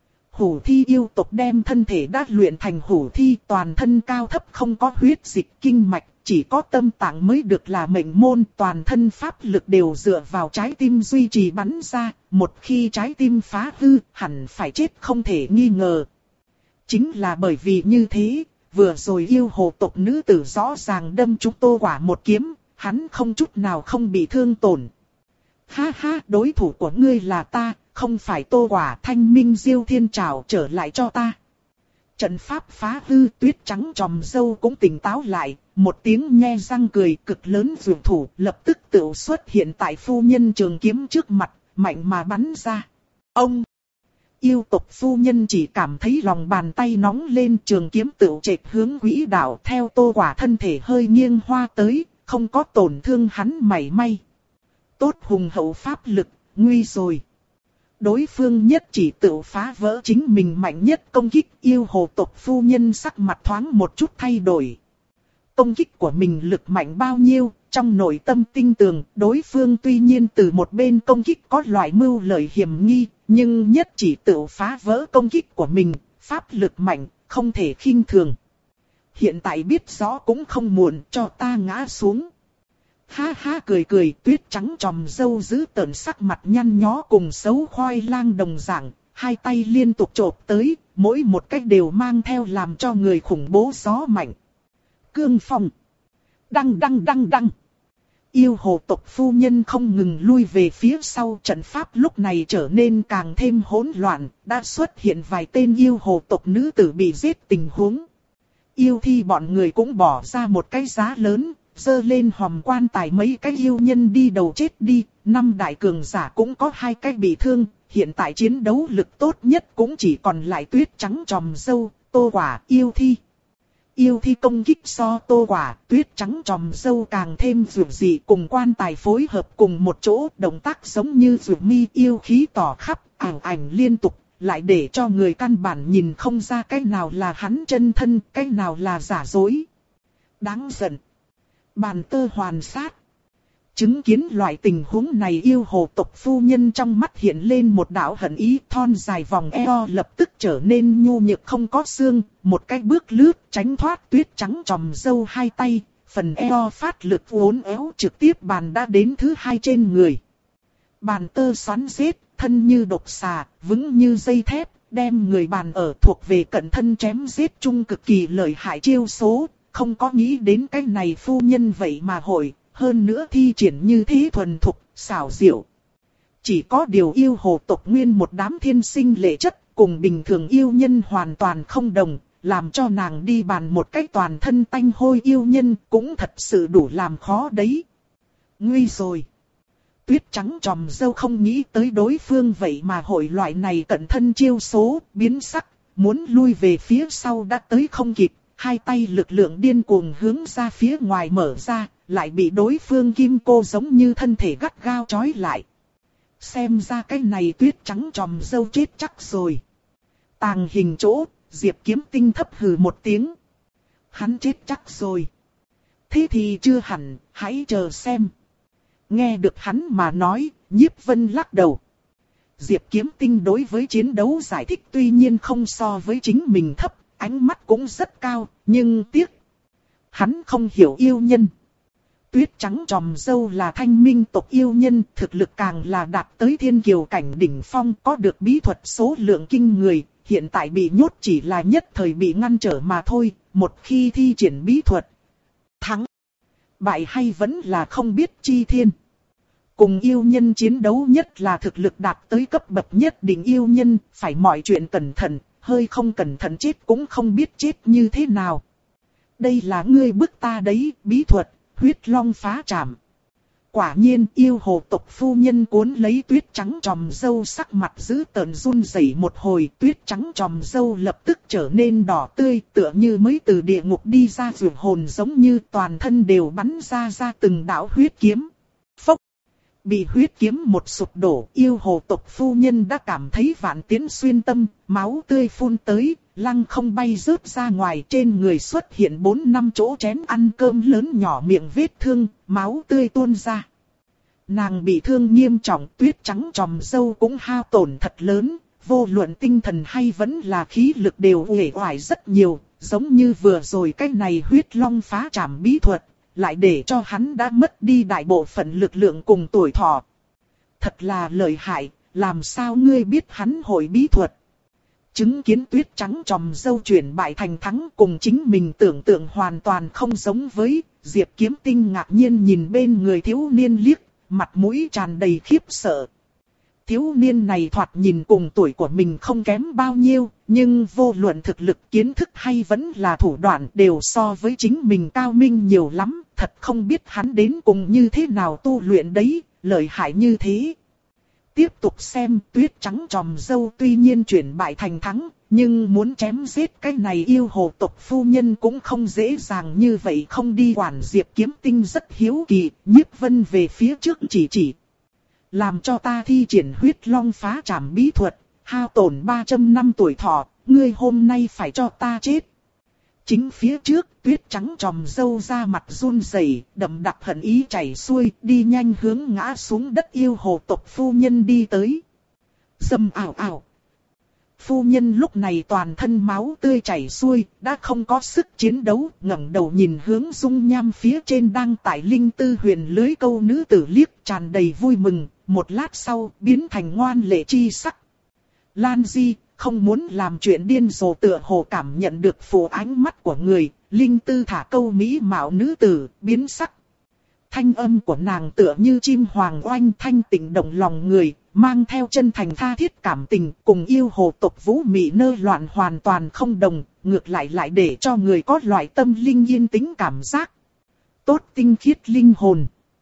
[SPEAKER 1] Hủ thi yêu tộc đem thân thể đã luyện thành hủ thi, toàn thân cao thấp không có huyết dịch kinh mạch, chỉ có tâm tạng mới được là mệnh môn, toàn thân pháp lực đều dựa vào trái tim duy trì bắn ra, một khi trái tim phá hư, hẳn phải chết không thể nghi ngờ. Chính là bởi vì như thế, vừa rồi yêu hồ tộc nữ tử rõ ràng đâm trúng Tô Quả một kiếm, hắn không chút nào không bị thương tổn. Ha ha, đối thủ của ngươi là ta, không phải Tô Quả. Thanh minh diêu thiên trảo trở lại cho ta. Trận pháp phá hư, tuyết trắng tròm dâu cũng tỉnh táo lại, một tiếng nhe răng cười cực lớn dường thủ lập tức tự xuất hiện tại phu nhân trường kiếm trước mặt, mạnh mà bắn ra. Ông! Yêu tộc phu nhân chỉ cảm thấy lòng bàn tay nóng lên, trường kiếm tự chệch hướng quỹ đạo theo Tô Quả thân thể hơi nghiêng hoa tới, không có tổn thương hắn mảy may. Tốt hùng hậu pháp lực, nguy rồi. Đối phương nhất chỉ tự phá vỡ chính mình mạnh nhất công kích, yêu hồ tộc phu nhân sắc mặt thoáng một chút thay đổi. Công kích của mình lực mạnh bao nhiêu, trong nội tâm tinh tường, đối phương tuy nhiên từ một bên công kích có loại mưu lợi hiểm nghi, nhưng nhất chỉ tự phá vỡ công kích của mình, pháp lực mạnh, không thể khinh thường. Hiện tại biết rõ cũng không muộn, cho ta ngã xuống. Ha ha cười cười, tuyết trắng tròm dâu giữ tợn sắc mặt nhăn nhó cùng xấu khoai lang đồng dạng, hai tay liên tục chộp tới, mỗi một cách đều mang theo làm cho người khủng bố gió mạnh. Cương phong. Đăng đăng đăng đăng. Yêu hồ tộc phu nhân không ngừng lui về phía sau, trận pháp lúc này trở nên càng thêm hỗn loạn, đã xuất hiện vài tên yêu hồ tộc nữ tử bị giết tình huống. Yêu thi bọn người cũng bỏ ra một cái giá lớn, dơ lên hòm quan tài mấy cái yêu nhân đi đầu chết đi, năm đại cường giả cũng có hai cái bị thương, hiện tại chiến đấu lực tốt nhất cũng chỉ còn lại tuyết trắng tròm dâu, Tô Quả, yêu thi. Yêu thi công kích so Tô Quả, tuyết trắng tròm dâu càng thêm dường dị, cùng quan tài phối hợp cùng một chỗ, động tác giống như dường mi, yêu khí tỏ khắp, ảo ảnh liên tục, lại để cho người căn bản nhìn không ra cái nào là hắn chân thân, cái nào là giả dối. Đáng giận. Bàn tơ hoàn sát. Chứng kiến loại tình huống này, yêu hồ tộc phu nhân trong mắt hiện lên một đạo hận ý, thon dài vòng eo lập tức trở nên nhu nhược không có xương, một cái bước lướt tránh thoát tuyết trắng tròm dâu hai tay, phần eo phát lực uốn éo trực tiếp bàn đã đến thứ hai trên người. Bàn tơ xoắn giết, thân như độc xà, vững như dây thép, đem người bàn ở thuộc về cận thân chém giết chung cực kỳ lợi hại chiêu số, không có nghĩ đến cái này phu nhân vậy mà hội. Hơn nữa thi triển như thế thuần thục, xảo diệu. Chỉ có điều yêu hồ tộc nguyên một đám thiên sinh lệ chất, cùng bình thường yêu nhân hoàn toàn không đồng, làm cho nàng đi bàn một cách toàn thân tanh hôi yêu nhân cũng thật sự đủ làm khó đấy. Nguy rồi. Tuyết trắng tròm dâu không nghĩ tới đối phương vậy mà hội loại này cận thân chiêu số, biến sắc, muốn lui về phía sau đã tới không kịp, hai tay lực lượng điên cuồng hướng ra phía ngoài mở ra. Lại bị đối phương kim cô giống như thân thể gắt gao trói lại. Xem ra cái này tuyết trắng tròm dâu chết chắc rồi. Tàng hình chỗ, Diệp Kiếm Tinh thấp hừ một tiếng. Hắn chết chắc rồi. Thế thì chưa hẳn, hãy chờ xem. Nghe được hắn mà nói, Nhiếp Vân lắc đầu. Diệp Kiếm Tinh đối với chiến đấu giải thích tuy nhiên không so với chính mình thấp, ánh mắt cũng rất cao, nhưng tiếc. hắn không hiểu yêu nhân. Tuyết trắng tròm dâu là thanh minh tộc yêu nhân, thực lực càng là đạt tới thiên kiều cảnh đỉnh phong, có được bí thuật số lượng kinh người, hiện tại bị nhốt chỉ là nhất thời bị ngăn trở mà thôi, một khi thi triển bí thuật. Thắng, bại hay vẫn là không biết chi thiên. Cùng yêu nhân chiến đấu nhất là thực lực đạt tới cấp bậc nhất định yêu nhân, phải mọi chuyện cẩn thận, hơi không cẩn thận chết cũng không biết chết như thế nào. Đây là ngươi bức ta đấy, bí thuật, huyết long phá trảm. Quả nhiên yêu hồ tộc phu nhân cuốn lấy tuyết trắng tròm dâu, sắc mặt giữ tợn run rẩy một hồi, tuyết trắng tròm dâu lập tức trở nên đỏ tươi, tựa như mới từ địa ngục đi ra vượt hồn, giống như toàn thân đều bắn ra ra từng đạo huyết kiếm. Phốc! Bị huyết kiếm một sụp đổ, yêu hồ tộc phu nhân đã cảm thấy vạn tiến xuyên tâm, máu tươi phun tới, lăng không bay rớt ra ngoài, trên người xuất hiện bốn năm chỗ chén ăn cơm lớn nhỏ, miệng vết thương, máu tươi tuôn ra. Nàng bị thương nghiêm trọng, tuyết trắng tròm dâu cũng hao tổn thật lớn, vô luận tinh thần hay vẫn là khí lực đều uể oải rất nhiều, giống như vừa rồi cái này huyết long phá trảm bí thuật, lại để cho hắn đã mất đi đại bộ phận lực lượng cùng tuổi thọ. Thật là lợi hại, làm sao ngươi biết hắn hội bí thuật? Chứng kiến tuyết trắng tròm dâu chuyển bại thành thắng, cùng chính mình tưởng tượng hoàn toàn không giống với, Diệp Kiếm Tinh ngạc nhiên nhìn bên người thiếu niên liếc, mặt mũi tràn đầy khiếp sợ. Thiếu niên này thoạt nhìn cùng tuổi của mình không kém bao nhiêu, nhưng vô luận thực lực, kiến thức hay vẫn là thủ đoạn đều so với chính mình cao minh nhiều lắm, thật không biết hắn đến cùng như thế nào tu luyện đấy, lợi hại như thế. Tiếp tục xem, tuyết trắng tròm dâu tuy nhiên chuyển bại thành thắng, nhưng muốn chém giết cái này yêu hồ tộc phu nhân cũng không dễ dàng như vậy, không đi quản. Diệp Kiếm Tinh rất hiếu kỳ, Nhiếp Vân về phía trước chỉ chỉ. Làm cho ta thi triển huyết long phá trảm bí thuật, hao tổn ba trăm năm tuổi thọ, ngươi hôm nay phải cho ta chết. Chính phía trước, tuyết trắng tròm dâu ra mặt run rẩy, đậm đặc hận ý chảy xuôi, đi nhanh hướng ngã xuống đất yêu hồ tộc phu nhân đi tới. Dầm ảo ảo. Phu nhân lúc này toàn thân máu tươi chảy xuôi, đã không có sức chiến đấu, ngẩng đầu nhìn hướng dung nham phía trên đang tải linh tư huyền lưới câu nữ tử liếc, tràn đầy vui mừng, một lát sau biến thành ngoan lệ chi sắc. Lan Di, không muốn làm chuyện điên rồ, tựa hồ cảm nhận được phù ánh mắt của người, linh tư thả câu mỹ mạo nữ tử, biến sắc. Thanh âm của nàng tựa như chim hoàng oanh, thanh tịnh động lòng người, mang theo chân thành tha thiết cảm tình, cùng yêu hồ tộc vũ mị nơ loạn hoàn toàn không đồng, ngược lại lại để cho người có loại tâm linh yên tĩnh cảm giác. Tốt tinh khiết linh hồn.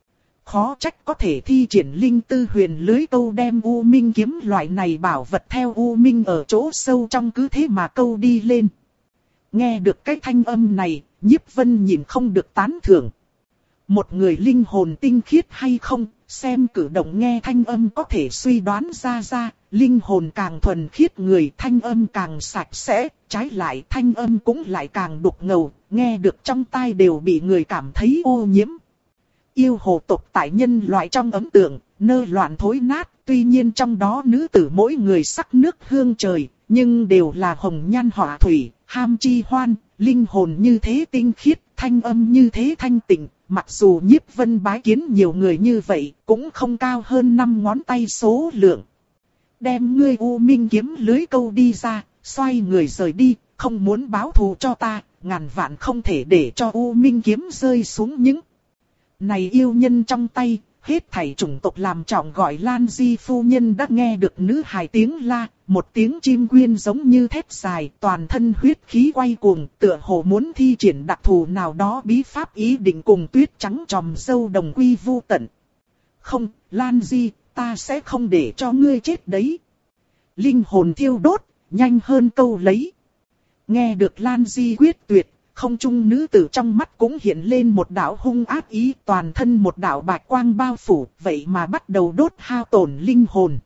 [SPEAKER 1] Khó trách có thể thi triển linh tư huyền lưới câu, đem U Minh kiếm loại này bảo vật theo U Minh ở chỗ sâu trong cứ thế mà câu đi lên. Nghe được cái thanh âm này, Nhiếp Vân nhìn không được tán thưởng. Một người linh hồn tinh khiết hay không, xem cử động nghe thanh âm có thể suy đoán ra ra, linh hồn càng thuần khiết người thanh âm càng sạch sẽ, trái lại thanh âm cũng lại càng đục ngầu, nghe được trong tai đều bị người cảm thấy ô nhiễm. Yêu hồ tộc tại nhân loại trong ấn tượng, nơ loạn thối nát, tuy nhiên trong đó nữ tử mỗi người sắc nước hương trời, nhưng đều là hồng nhan họa thủy, ham chi hoan, linh hồn như thế tinh khiết, thanh âm như thế thanh tịnh. Mặc dù Nhiếp Vân bái kiến nhiều người như vậy, cũng không cao hơn năm ngón tay số lượng. Đem ngươi U Minh kiếm lưới câu đi ra, xoay người rời đi, không muốn báo thù cho ta, ngàn vạn không thể để cho U Minh kiếm rơi xuống những này yêu nhân trong tay. Hết thảy chủng tộc làm trọng gọi Lan Di phu nhân đã nghe được nữ hài tiếng la, một tiếng chim quyên giống như thét dài, toàn thân huyết khí quay cuồng, tựa hồ muốn thi triển đặc thù nào đó bí pháp, ý định cùng tuyết trắng tròm dâu đồng quy vu tận. Không, Lan Di, ta sẽ không để cho ngươi chết đấy. Linh hồn thiêu đốt, nhanh hơn câu lấy. Nghe được Lan Di quyết tuyệt, không trung nữ tử trong mắt cũng hiện lên một đạo hung ác ý, toàn thân một đạo bạch quang bao phủ, vậy mà bắt đầu đốt hao tổn linh hồn.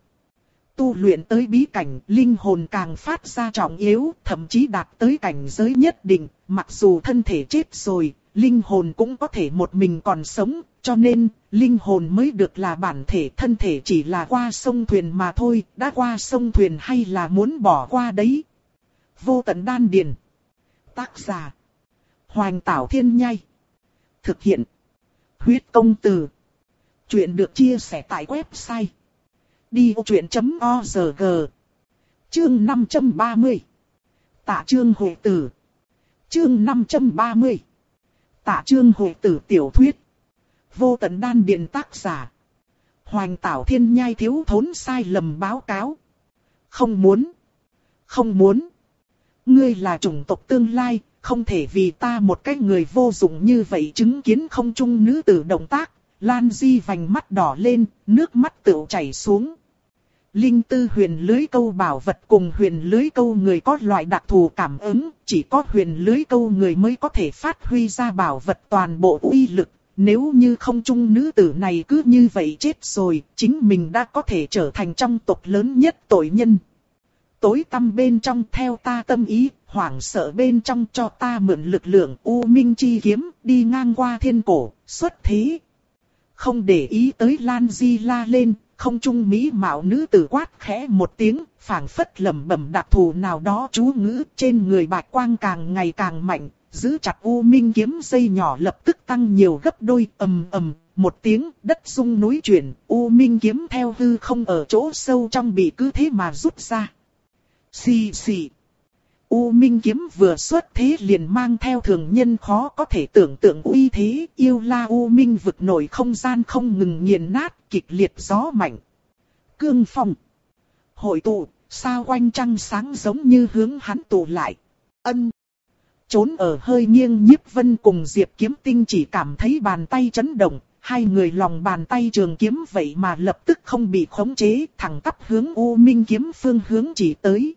[SPEAKER 1] Tu luyện tới bí cảnh, linh hồn càng phát ra trọng yếu, thậm chí đạt tới cảnh giới nhất định, mặc dù thân thể chết rồi, linh hồn cũng có thể một mình còn sống, cho nên, linh hồn mới được là bản thể, thân thể chỉ là qua sông thuyền mà thôi, đã qua sông thuyền hay là muốn bỏ qua đấy. Vô tận đan điền. Tác giả Hoành Tảo Thiên Nhai. Thực hiện. Huyết Công Từ. Chuyện được chia sẻ tại website đi ô chuyện chấm org. Chương năm trăm ba mươi. Tạ Chương Hội Tử. Chương năm trăm ba mươi. Tạ Chương Hội Tử tiểu thuyết. Vô Tận Đan Điện tác giả. Hoành Tảo Thiên Nhai thiếu thốn sai lầm báo cáo. Không muốn. Không muốn. Ngươi là chủng tộc tương lai, không thể vì ta một cái người vô dụng như vậy chứng kiến không trung nữ tử động tác. Lan Di vành mắt đỏ lên, nước mắt tựu chảy xuống. Linh tư huyền lưới câu bảo vật cùng huyền lưới câu người có loại đặc thù cảm ứng, chỉ có huyền lưới câu người mới có thể phát huy ra bảo vật toàn bộ uy lực. Nếu như không trung nữ tử này cứ như vậy chết rồi, chính mình đã có thể trở thành trong tộc lớn nhất tội nhân. Tối tăm bên trong theo ta tâm ý, hoảng sợ bên trong cho ta mượn lực lượng U Minh chi kiếm, đi ngang qua thiên cổ, xuất thế. Không để ý tới Lan Di la lên, không trung mỹ mạo nữ tử quát khẽ một tiếng, phảng phất lẩm bẩm đặc thù nào đó chú ngữ, trên người bạch quang càng ngày càng mạnh, giữ chặt U Minh kiếm dây nhỏ lập tức tăng nhiều gấp đôi, ầm ầm, một tiếng, đất rung núi chuyển, U Minh kiếm theo hư không ở chỗ sâu trong bị cứ thế mà rút ra. Xì xì. U Minh kiếm vừa xuất thế liền mang theo thường nhân khó có thể tưởng tượng uy thế, yêu la U Minh vực nổi không gian không ngừng nghiền nát, kịch liệt gió mạnh. Cương phong. Hội tụ, sao quanh trăng sáng giống như hướng hắn tụ lại. Ân. Trốn ở hơi nghiêng Nhiếp Vân cùng Diệp Kiếm Tinh chỉ cảm thấy bàn tay chấn động, hai người lòng bàn tay trường kiếm vậy mà lập tức không bị khống chế, thẳng tắp hướng U Minh kiếm phương hướng chỉ tới.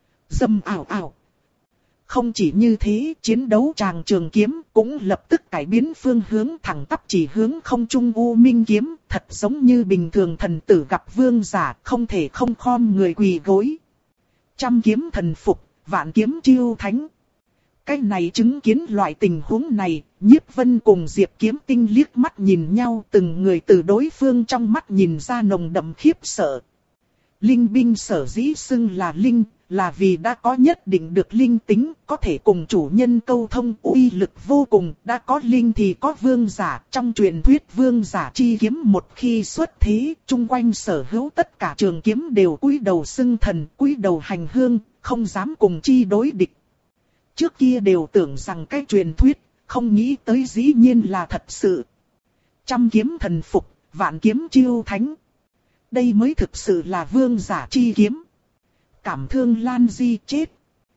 [SPEAKER 1] Dầm ảo ảo. Không chỉ như thế, chiến đấu tràng trường kiếm cũng lập tức cải biến phương hướng thẳng tắp chỉ hướng không trung U Minh kiếm, thật giống như bình thường thần tử gặp vương giả, không thể không khom người quỳ gối. Trăm kiếm thần phục, vạn kiếm chiêu thánh. Cái này chứng kiến loại tình huống này, Nhiếp Vân cùng Diệp Kiếm Tinh liếc mắt nhìn nhau, từng người từ đối phương trong mắt nhìn ra nồng đậm khiếp sợ. Linh binh sở dĩ xưng là linh, là vì đã có nhất định được linh tính, có thể cùng chủ nhân câu thông, uy lực vô cùng, đã có linh thì có vương giả, trong truyền thuyết vương giả chi kiếm một khi xuất thế, chung quanh sở hữu tất cả trường kiếm đều cúi đầu xưng thần, cúi đầu hành hương, không dám cùng chi đối địch. Trước kia đều tưởng rằng cái truyền thuyết, không nghĩ tới dĩ nhiên là thật sự. Trăm kiếm thần phục, vạn kiếm chiêu thánh. Đây mới thực sự là vương giả chi kiếm. Cảm thương Lan Di chết.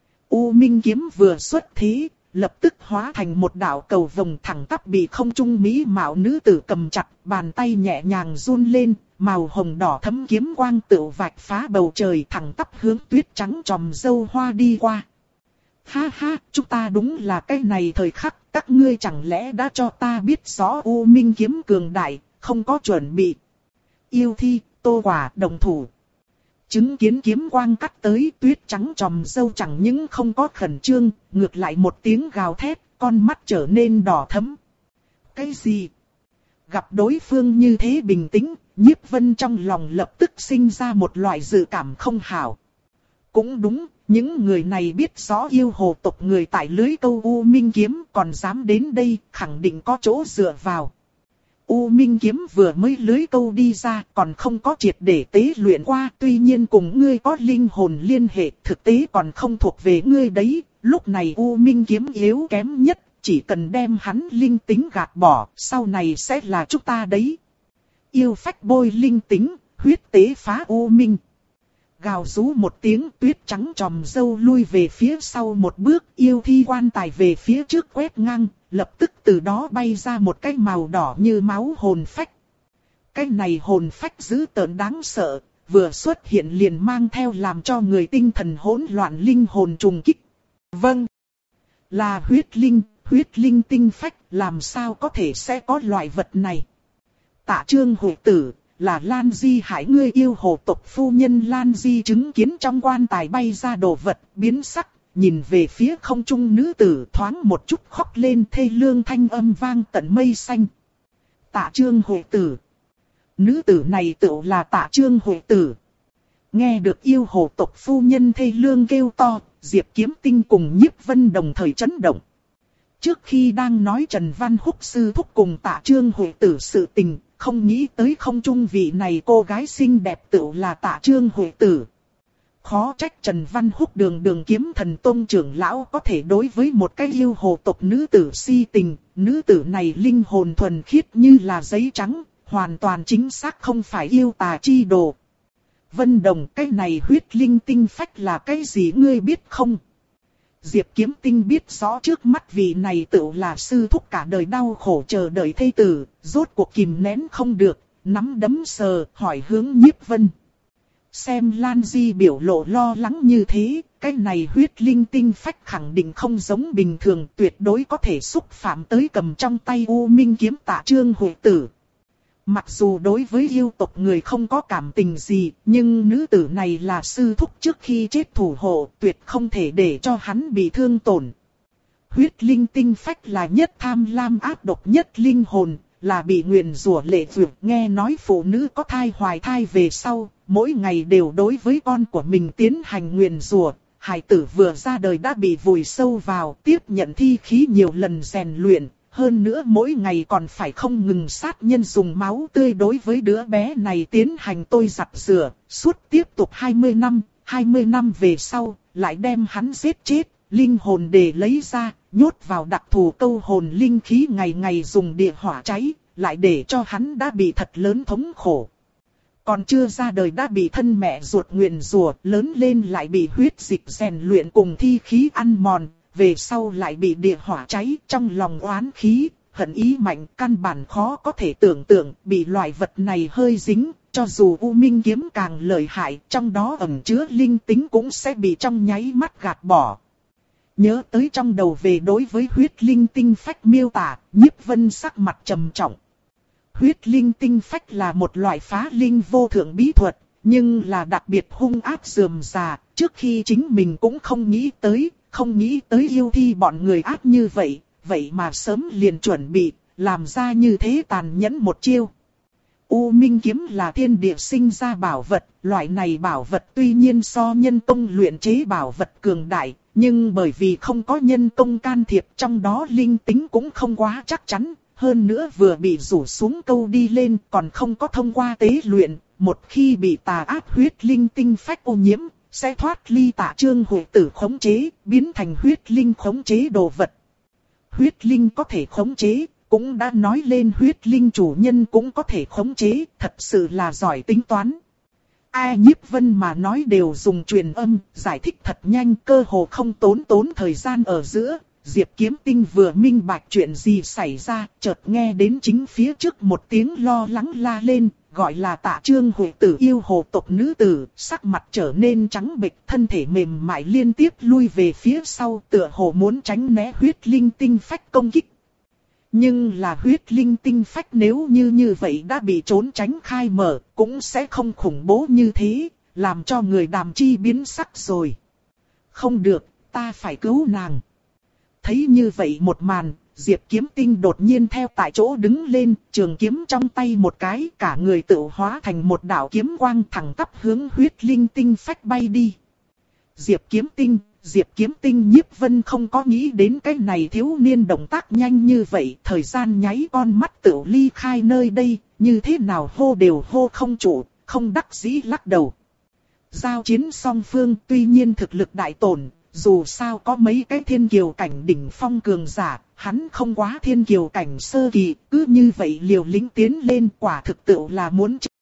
[SPEAKER 1] U Minh kiếm vừa xuất thế, lập tức hóa thành một đạo cầu vồng thẳng tắp bị không trung mỹ mạo nữ tử cầm chặt, bàn tay nhẹ nhàng run lên, màu hồng đỏ thấm kiếm quang tựu vạch phá bầu trời thẳng tắp hướng tuyết trắng tròm dâu hoa đi qua. Ha ha, chúng ta đúng là cái này thời khắc, các ngươi chẳng lẽ đã cho ta biết rõ U Minh kiếm cường đại, không có chuẩn bị. Yêu Thi, Tô Quả đồng thủ. Chứng kiến kiếm quang cắt tới, tuyết trắng tròm dâu chẳng những không có khẩn trương, ngược lại một tiếng gào thét, con mắt trở nên đỏ thẫm. Cái gì? Gặp đối phương như thế bình tĩnh, Nhiếp Vân trong lòng lập tức sinh ra một loại dự cảm không hảo. Cũng đúng, những người này biết rõ yêu hồ tộc người tại lưới câu U Minh kiếm còn dám đến đây, khẳng định có chỗ dựa vào. U Minh kiếm vừa mới lưới câu đi ra, còn không có triệt để tế luyện qua, tuy nhiên cùng ngươi có linh hồn liên hệ, thực tế còn không thuộc về ngươi đấy. Lúc này U Minh kiếm yếu kém nhất, chỉ cần đem hắn linh tính gạt bỏ, sau này sẽ là chúng ta đấy. Yêu phách bôi linh tính, huyết tế phá U Minh. Gào rú một tiếng, tuyết trắng tròm dâu lui về phía sau một bước, yêu thi quan tài về phía trước quét ngang, lập tức từ đó bay ra một cái màu đỏ như máu hồn phách. Cái này hồn phách dữ tợn đáng sợ, vừa xuất hiện liền mang theo làm cho người tinh thần hỗn loạn linh hồn trùng kích. Vâng, là huyết linh, huyết linh tinh phách, làm sao có thể sẽ có loại vật này. Tạ Chương Hội Tử. Là Lan Di hại ngươi yêu hồ tộc phu nhân. Lan Di chứng kiến trong quan tài bay ra đồ vật, biến sắc, nhìn về phía không trung nữ tử thoáng một chút khóc lên, thê lương thanh âm vang tận mây xanh. Tạ Chương Hội Tử. Nữ tử này tựu là Tạ Chương Hội Tử. Nghe được yêu hồ tộc phu nhân thê lương kêu to, Diệp Kiếm Tinh cùng Nhiếp Vân đồng thời chấn động. Trước khi đang nói Trần Văn Húc sư thúc cùng Tạ Trương Huệ Tử sự tình, không nghĩ tới không trung vị này cô gái xinh đẹp tựu là Tạ Trương Huệ Tử. Khó trách Trần Văn Húc đường đường kiếm thần tôn trưởng lão có thể đối với một cái yêu hồ tộc nữ tử si tình, nữ tử này linh hồn thuần khiết như là giấy trắng, hoàn toàn chính xác không phải yêu tà chi đồ. Vân Đồng, cái này huyết linh tinh phách là cái gì ngươi biết không? Diệp Kiếm Tinh biết rõ trước mắt vị này tựu là sư thúc cả đời đau khổ chờ đợi thê tử, rốt cuộc kìm nén không được, nắm đấm sờ, hỏi hướng Nhiếp Vân. Xem Lan Di biểu lộ lo lắng như thế, cái này huyết linh tinh phách khẳng định không giống bình thường, tuyệt đối có thể xúc phạm tới cầm trong tay U Minh kiếm Tạ Trương Huệ Tử. Mặc dù đối với yêu tộc người không có cảm tình gì, nhưng nữ tử này là sư thúc trước khi chết thủ hộ, tuyệt không thể để cho hắn bị thương tổn. Huyết linh tinh phách là nhất tham lam ác độc nhất linh hồn, là bị nguyền rủa lệ vượt. Nghe nói phụ nữ có thai hoài thai về sau, mỗi ngày đều đối với con của mình tiến hành nguyền rủa. Hải tử vừa ra đời đã bị vùi sâu vào, tiếp nhận thi khí nhiều lần rèn luyện. Hơn nữa mỗi ngày còn phải không ngừng sát nhân dùng máu tươi đối với đứa bé này tiến hành tôi giặt rửa, suốt tiếp tục hai mươi năm, hai mươi năm về sau, lại đem hắn giết chết, linh hồn để lấy ra, nhốt vào đặc thù câu hồn linh khí ngày ngày dùng địa hỏa cháy, lại để cho hắn đã bị thật lớn thống khổ. Còn chưa ra đời đã bị thân mẹ ruột nguyền rủa, lớn lên lại bị huyết dịch rèn luyện cùng thi khí ăn mòn. Về sau lại bị địa hỏa cháy, trong lòng oán khí, hận ý mạnh, căn bản khó có thể tưởng tượng, bị loại vật này hơi dính, cho dù U Minh kiếm càng lợi hại, trong đó ẩn chứa linh tính cũng sẽ bị trong nháy mắt gạt bỏ. Nhớ tới trong đầu về đối với huyết linh tinh phách miêu tả, Nhiếp Vân sắc mặt trầm trọng. Huyết linh tinh phách là một loại phá linh vô thượng bí thuật, nhưng là đặc biệt hung ác rườm rà, trước khi chính mình cũng không nghĩ tới. Không nghĩ tới yêu thi bọn người ác như vậy, vậy mà sớm liền chuẩn bị, làm ra như thế tàn nhẫn một chiêu. U Minh kiếm là thiên địa sinh ra bảo vật, loại này bảo vật tuy nhiên so nhân công luyện chế bảo vật cường đại, nhưng bởi vì không có nhân công can thiệp trong đó linh tính cũng không quá chắc chắn, hơn nữa vừa bị rủ xuống câu đi lên còn không có thông qua tế luyện, một khi bị tà ác huyết linh tinh phách ô nhiễm, sẽ thoát ly Tạ Trương Huệ Tử khống chế, biến thành huyết linh khống chế đồ vật. Huyết linh có thể khống chế, cũng đã nói lên huyết linh chủ nhân cũng có thể khống chế, thật sự là giỏi tính toán. Ai Nhiếp Vân mà nói đều dùng truyền âm, giải thích thật nhanh, cơ hồ không tốn tốn thời gian ở giữa. Diệp Kiếm Tinh vừa minh bạch chuyện gì xảy ra, chợt nghe đến chính phía trước một tiếng lo lắng la lên, gọi là Tạ Trương Huệ Tử yêu hồ tộc nữ tử, sắc mặt trở nên trắng bệch, thân thể mềm mại liên tiếp lui về phía sau, tựa hồ muốn tránh né huyết linh tinh phách công kích. Nhưng là huyết linh tinh phách nếu như như vậy đã bị trốn tránh khai mở, cũng sẽ không khủng bố như thế, làm cho người Đàm Chi biến sắc rồi. Không được, ta phải cứu nàng. Thấy như vậy một màn, Diệp Kiếm Tinh đột nhiên theo tại chỗ đứng lên, trường kiếm trong tay một cái, cả người tự hóa thành một đạo kiếm quang thẳng tắp hướng huyết linh tinh phách bay đi. Diệp Kiếm Tinh, Diệp Kiếm Tinh Nhiếp Vân không có nghĩ đến cái này thiếu niên động tác nhanh như vậy, thời gian nháy con mắt tự ly khai nơi đây, như thế nào hô đều hô không trụ, không đắc dĩ lắc đầu. Giao chiến song phương tuy nhiên thực lực đại tổn. Dù sao có mấy cái thiên kiều cảnh đỉnh phong cường giả, hắn không quá thiên kiều cảnh sơ kỳ, cứ như vậy liều lĩnh tiến lên quả thực tự là muốn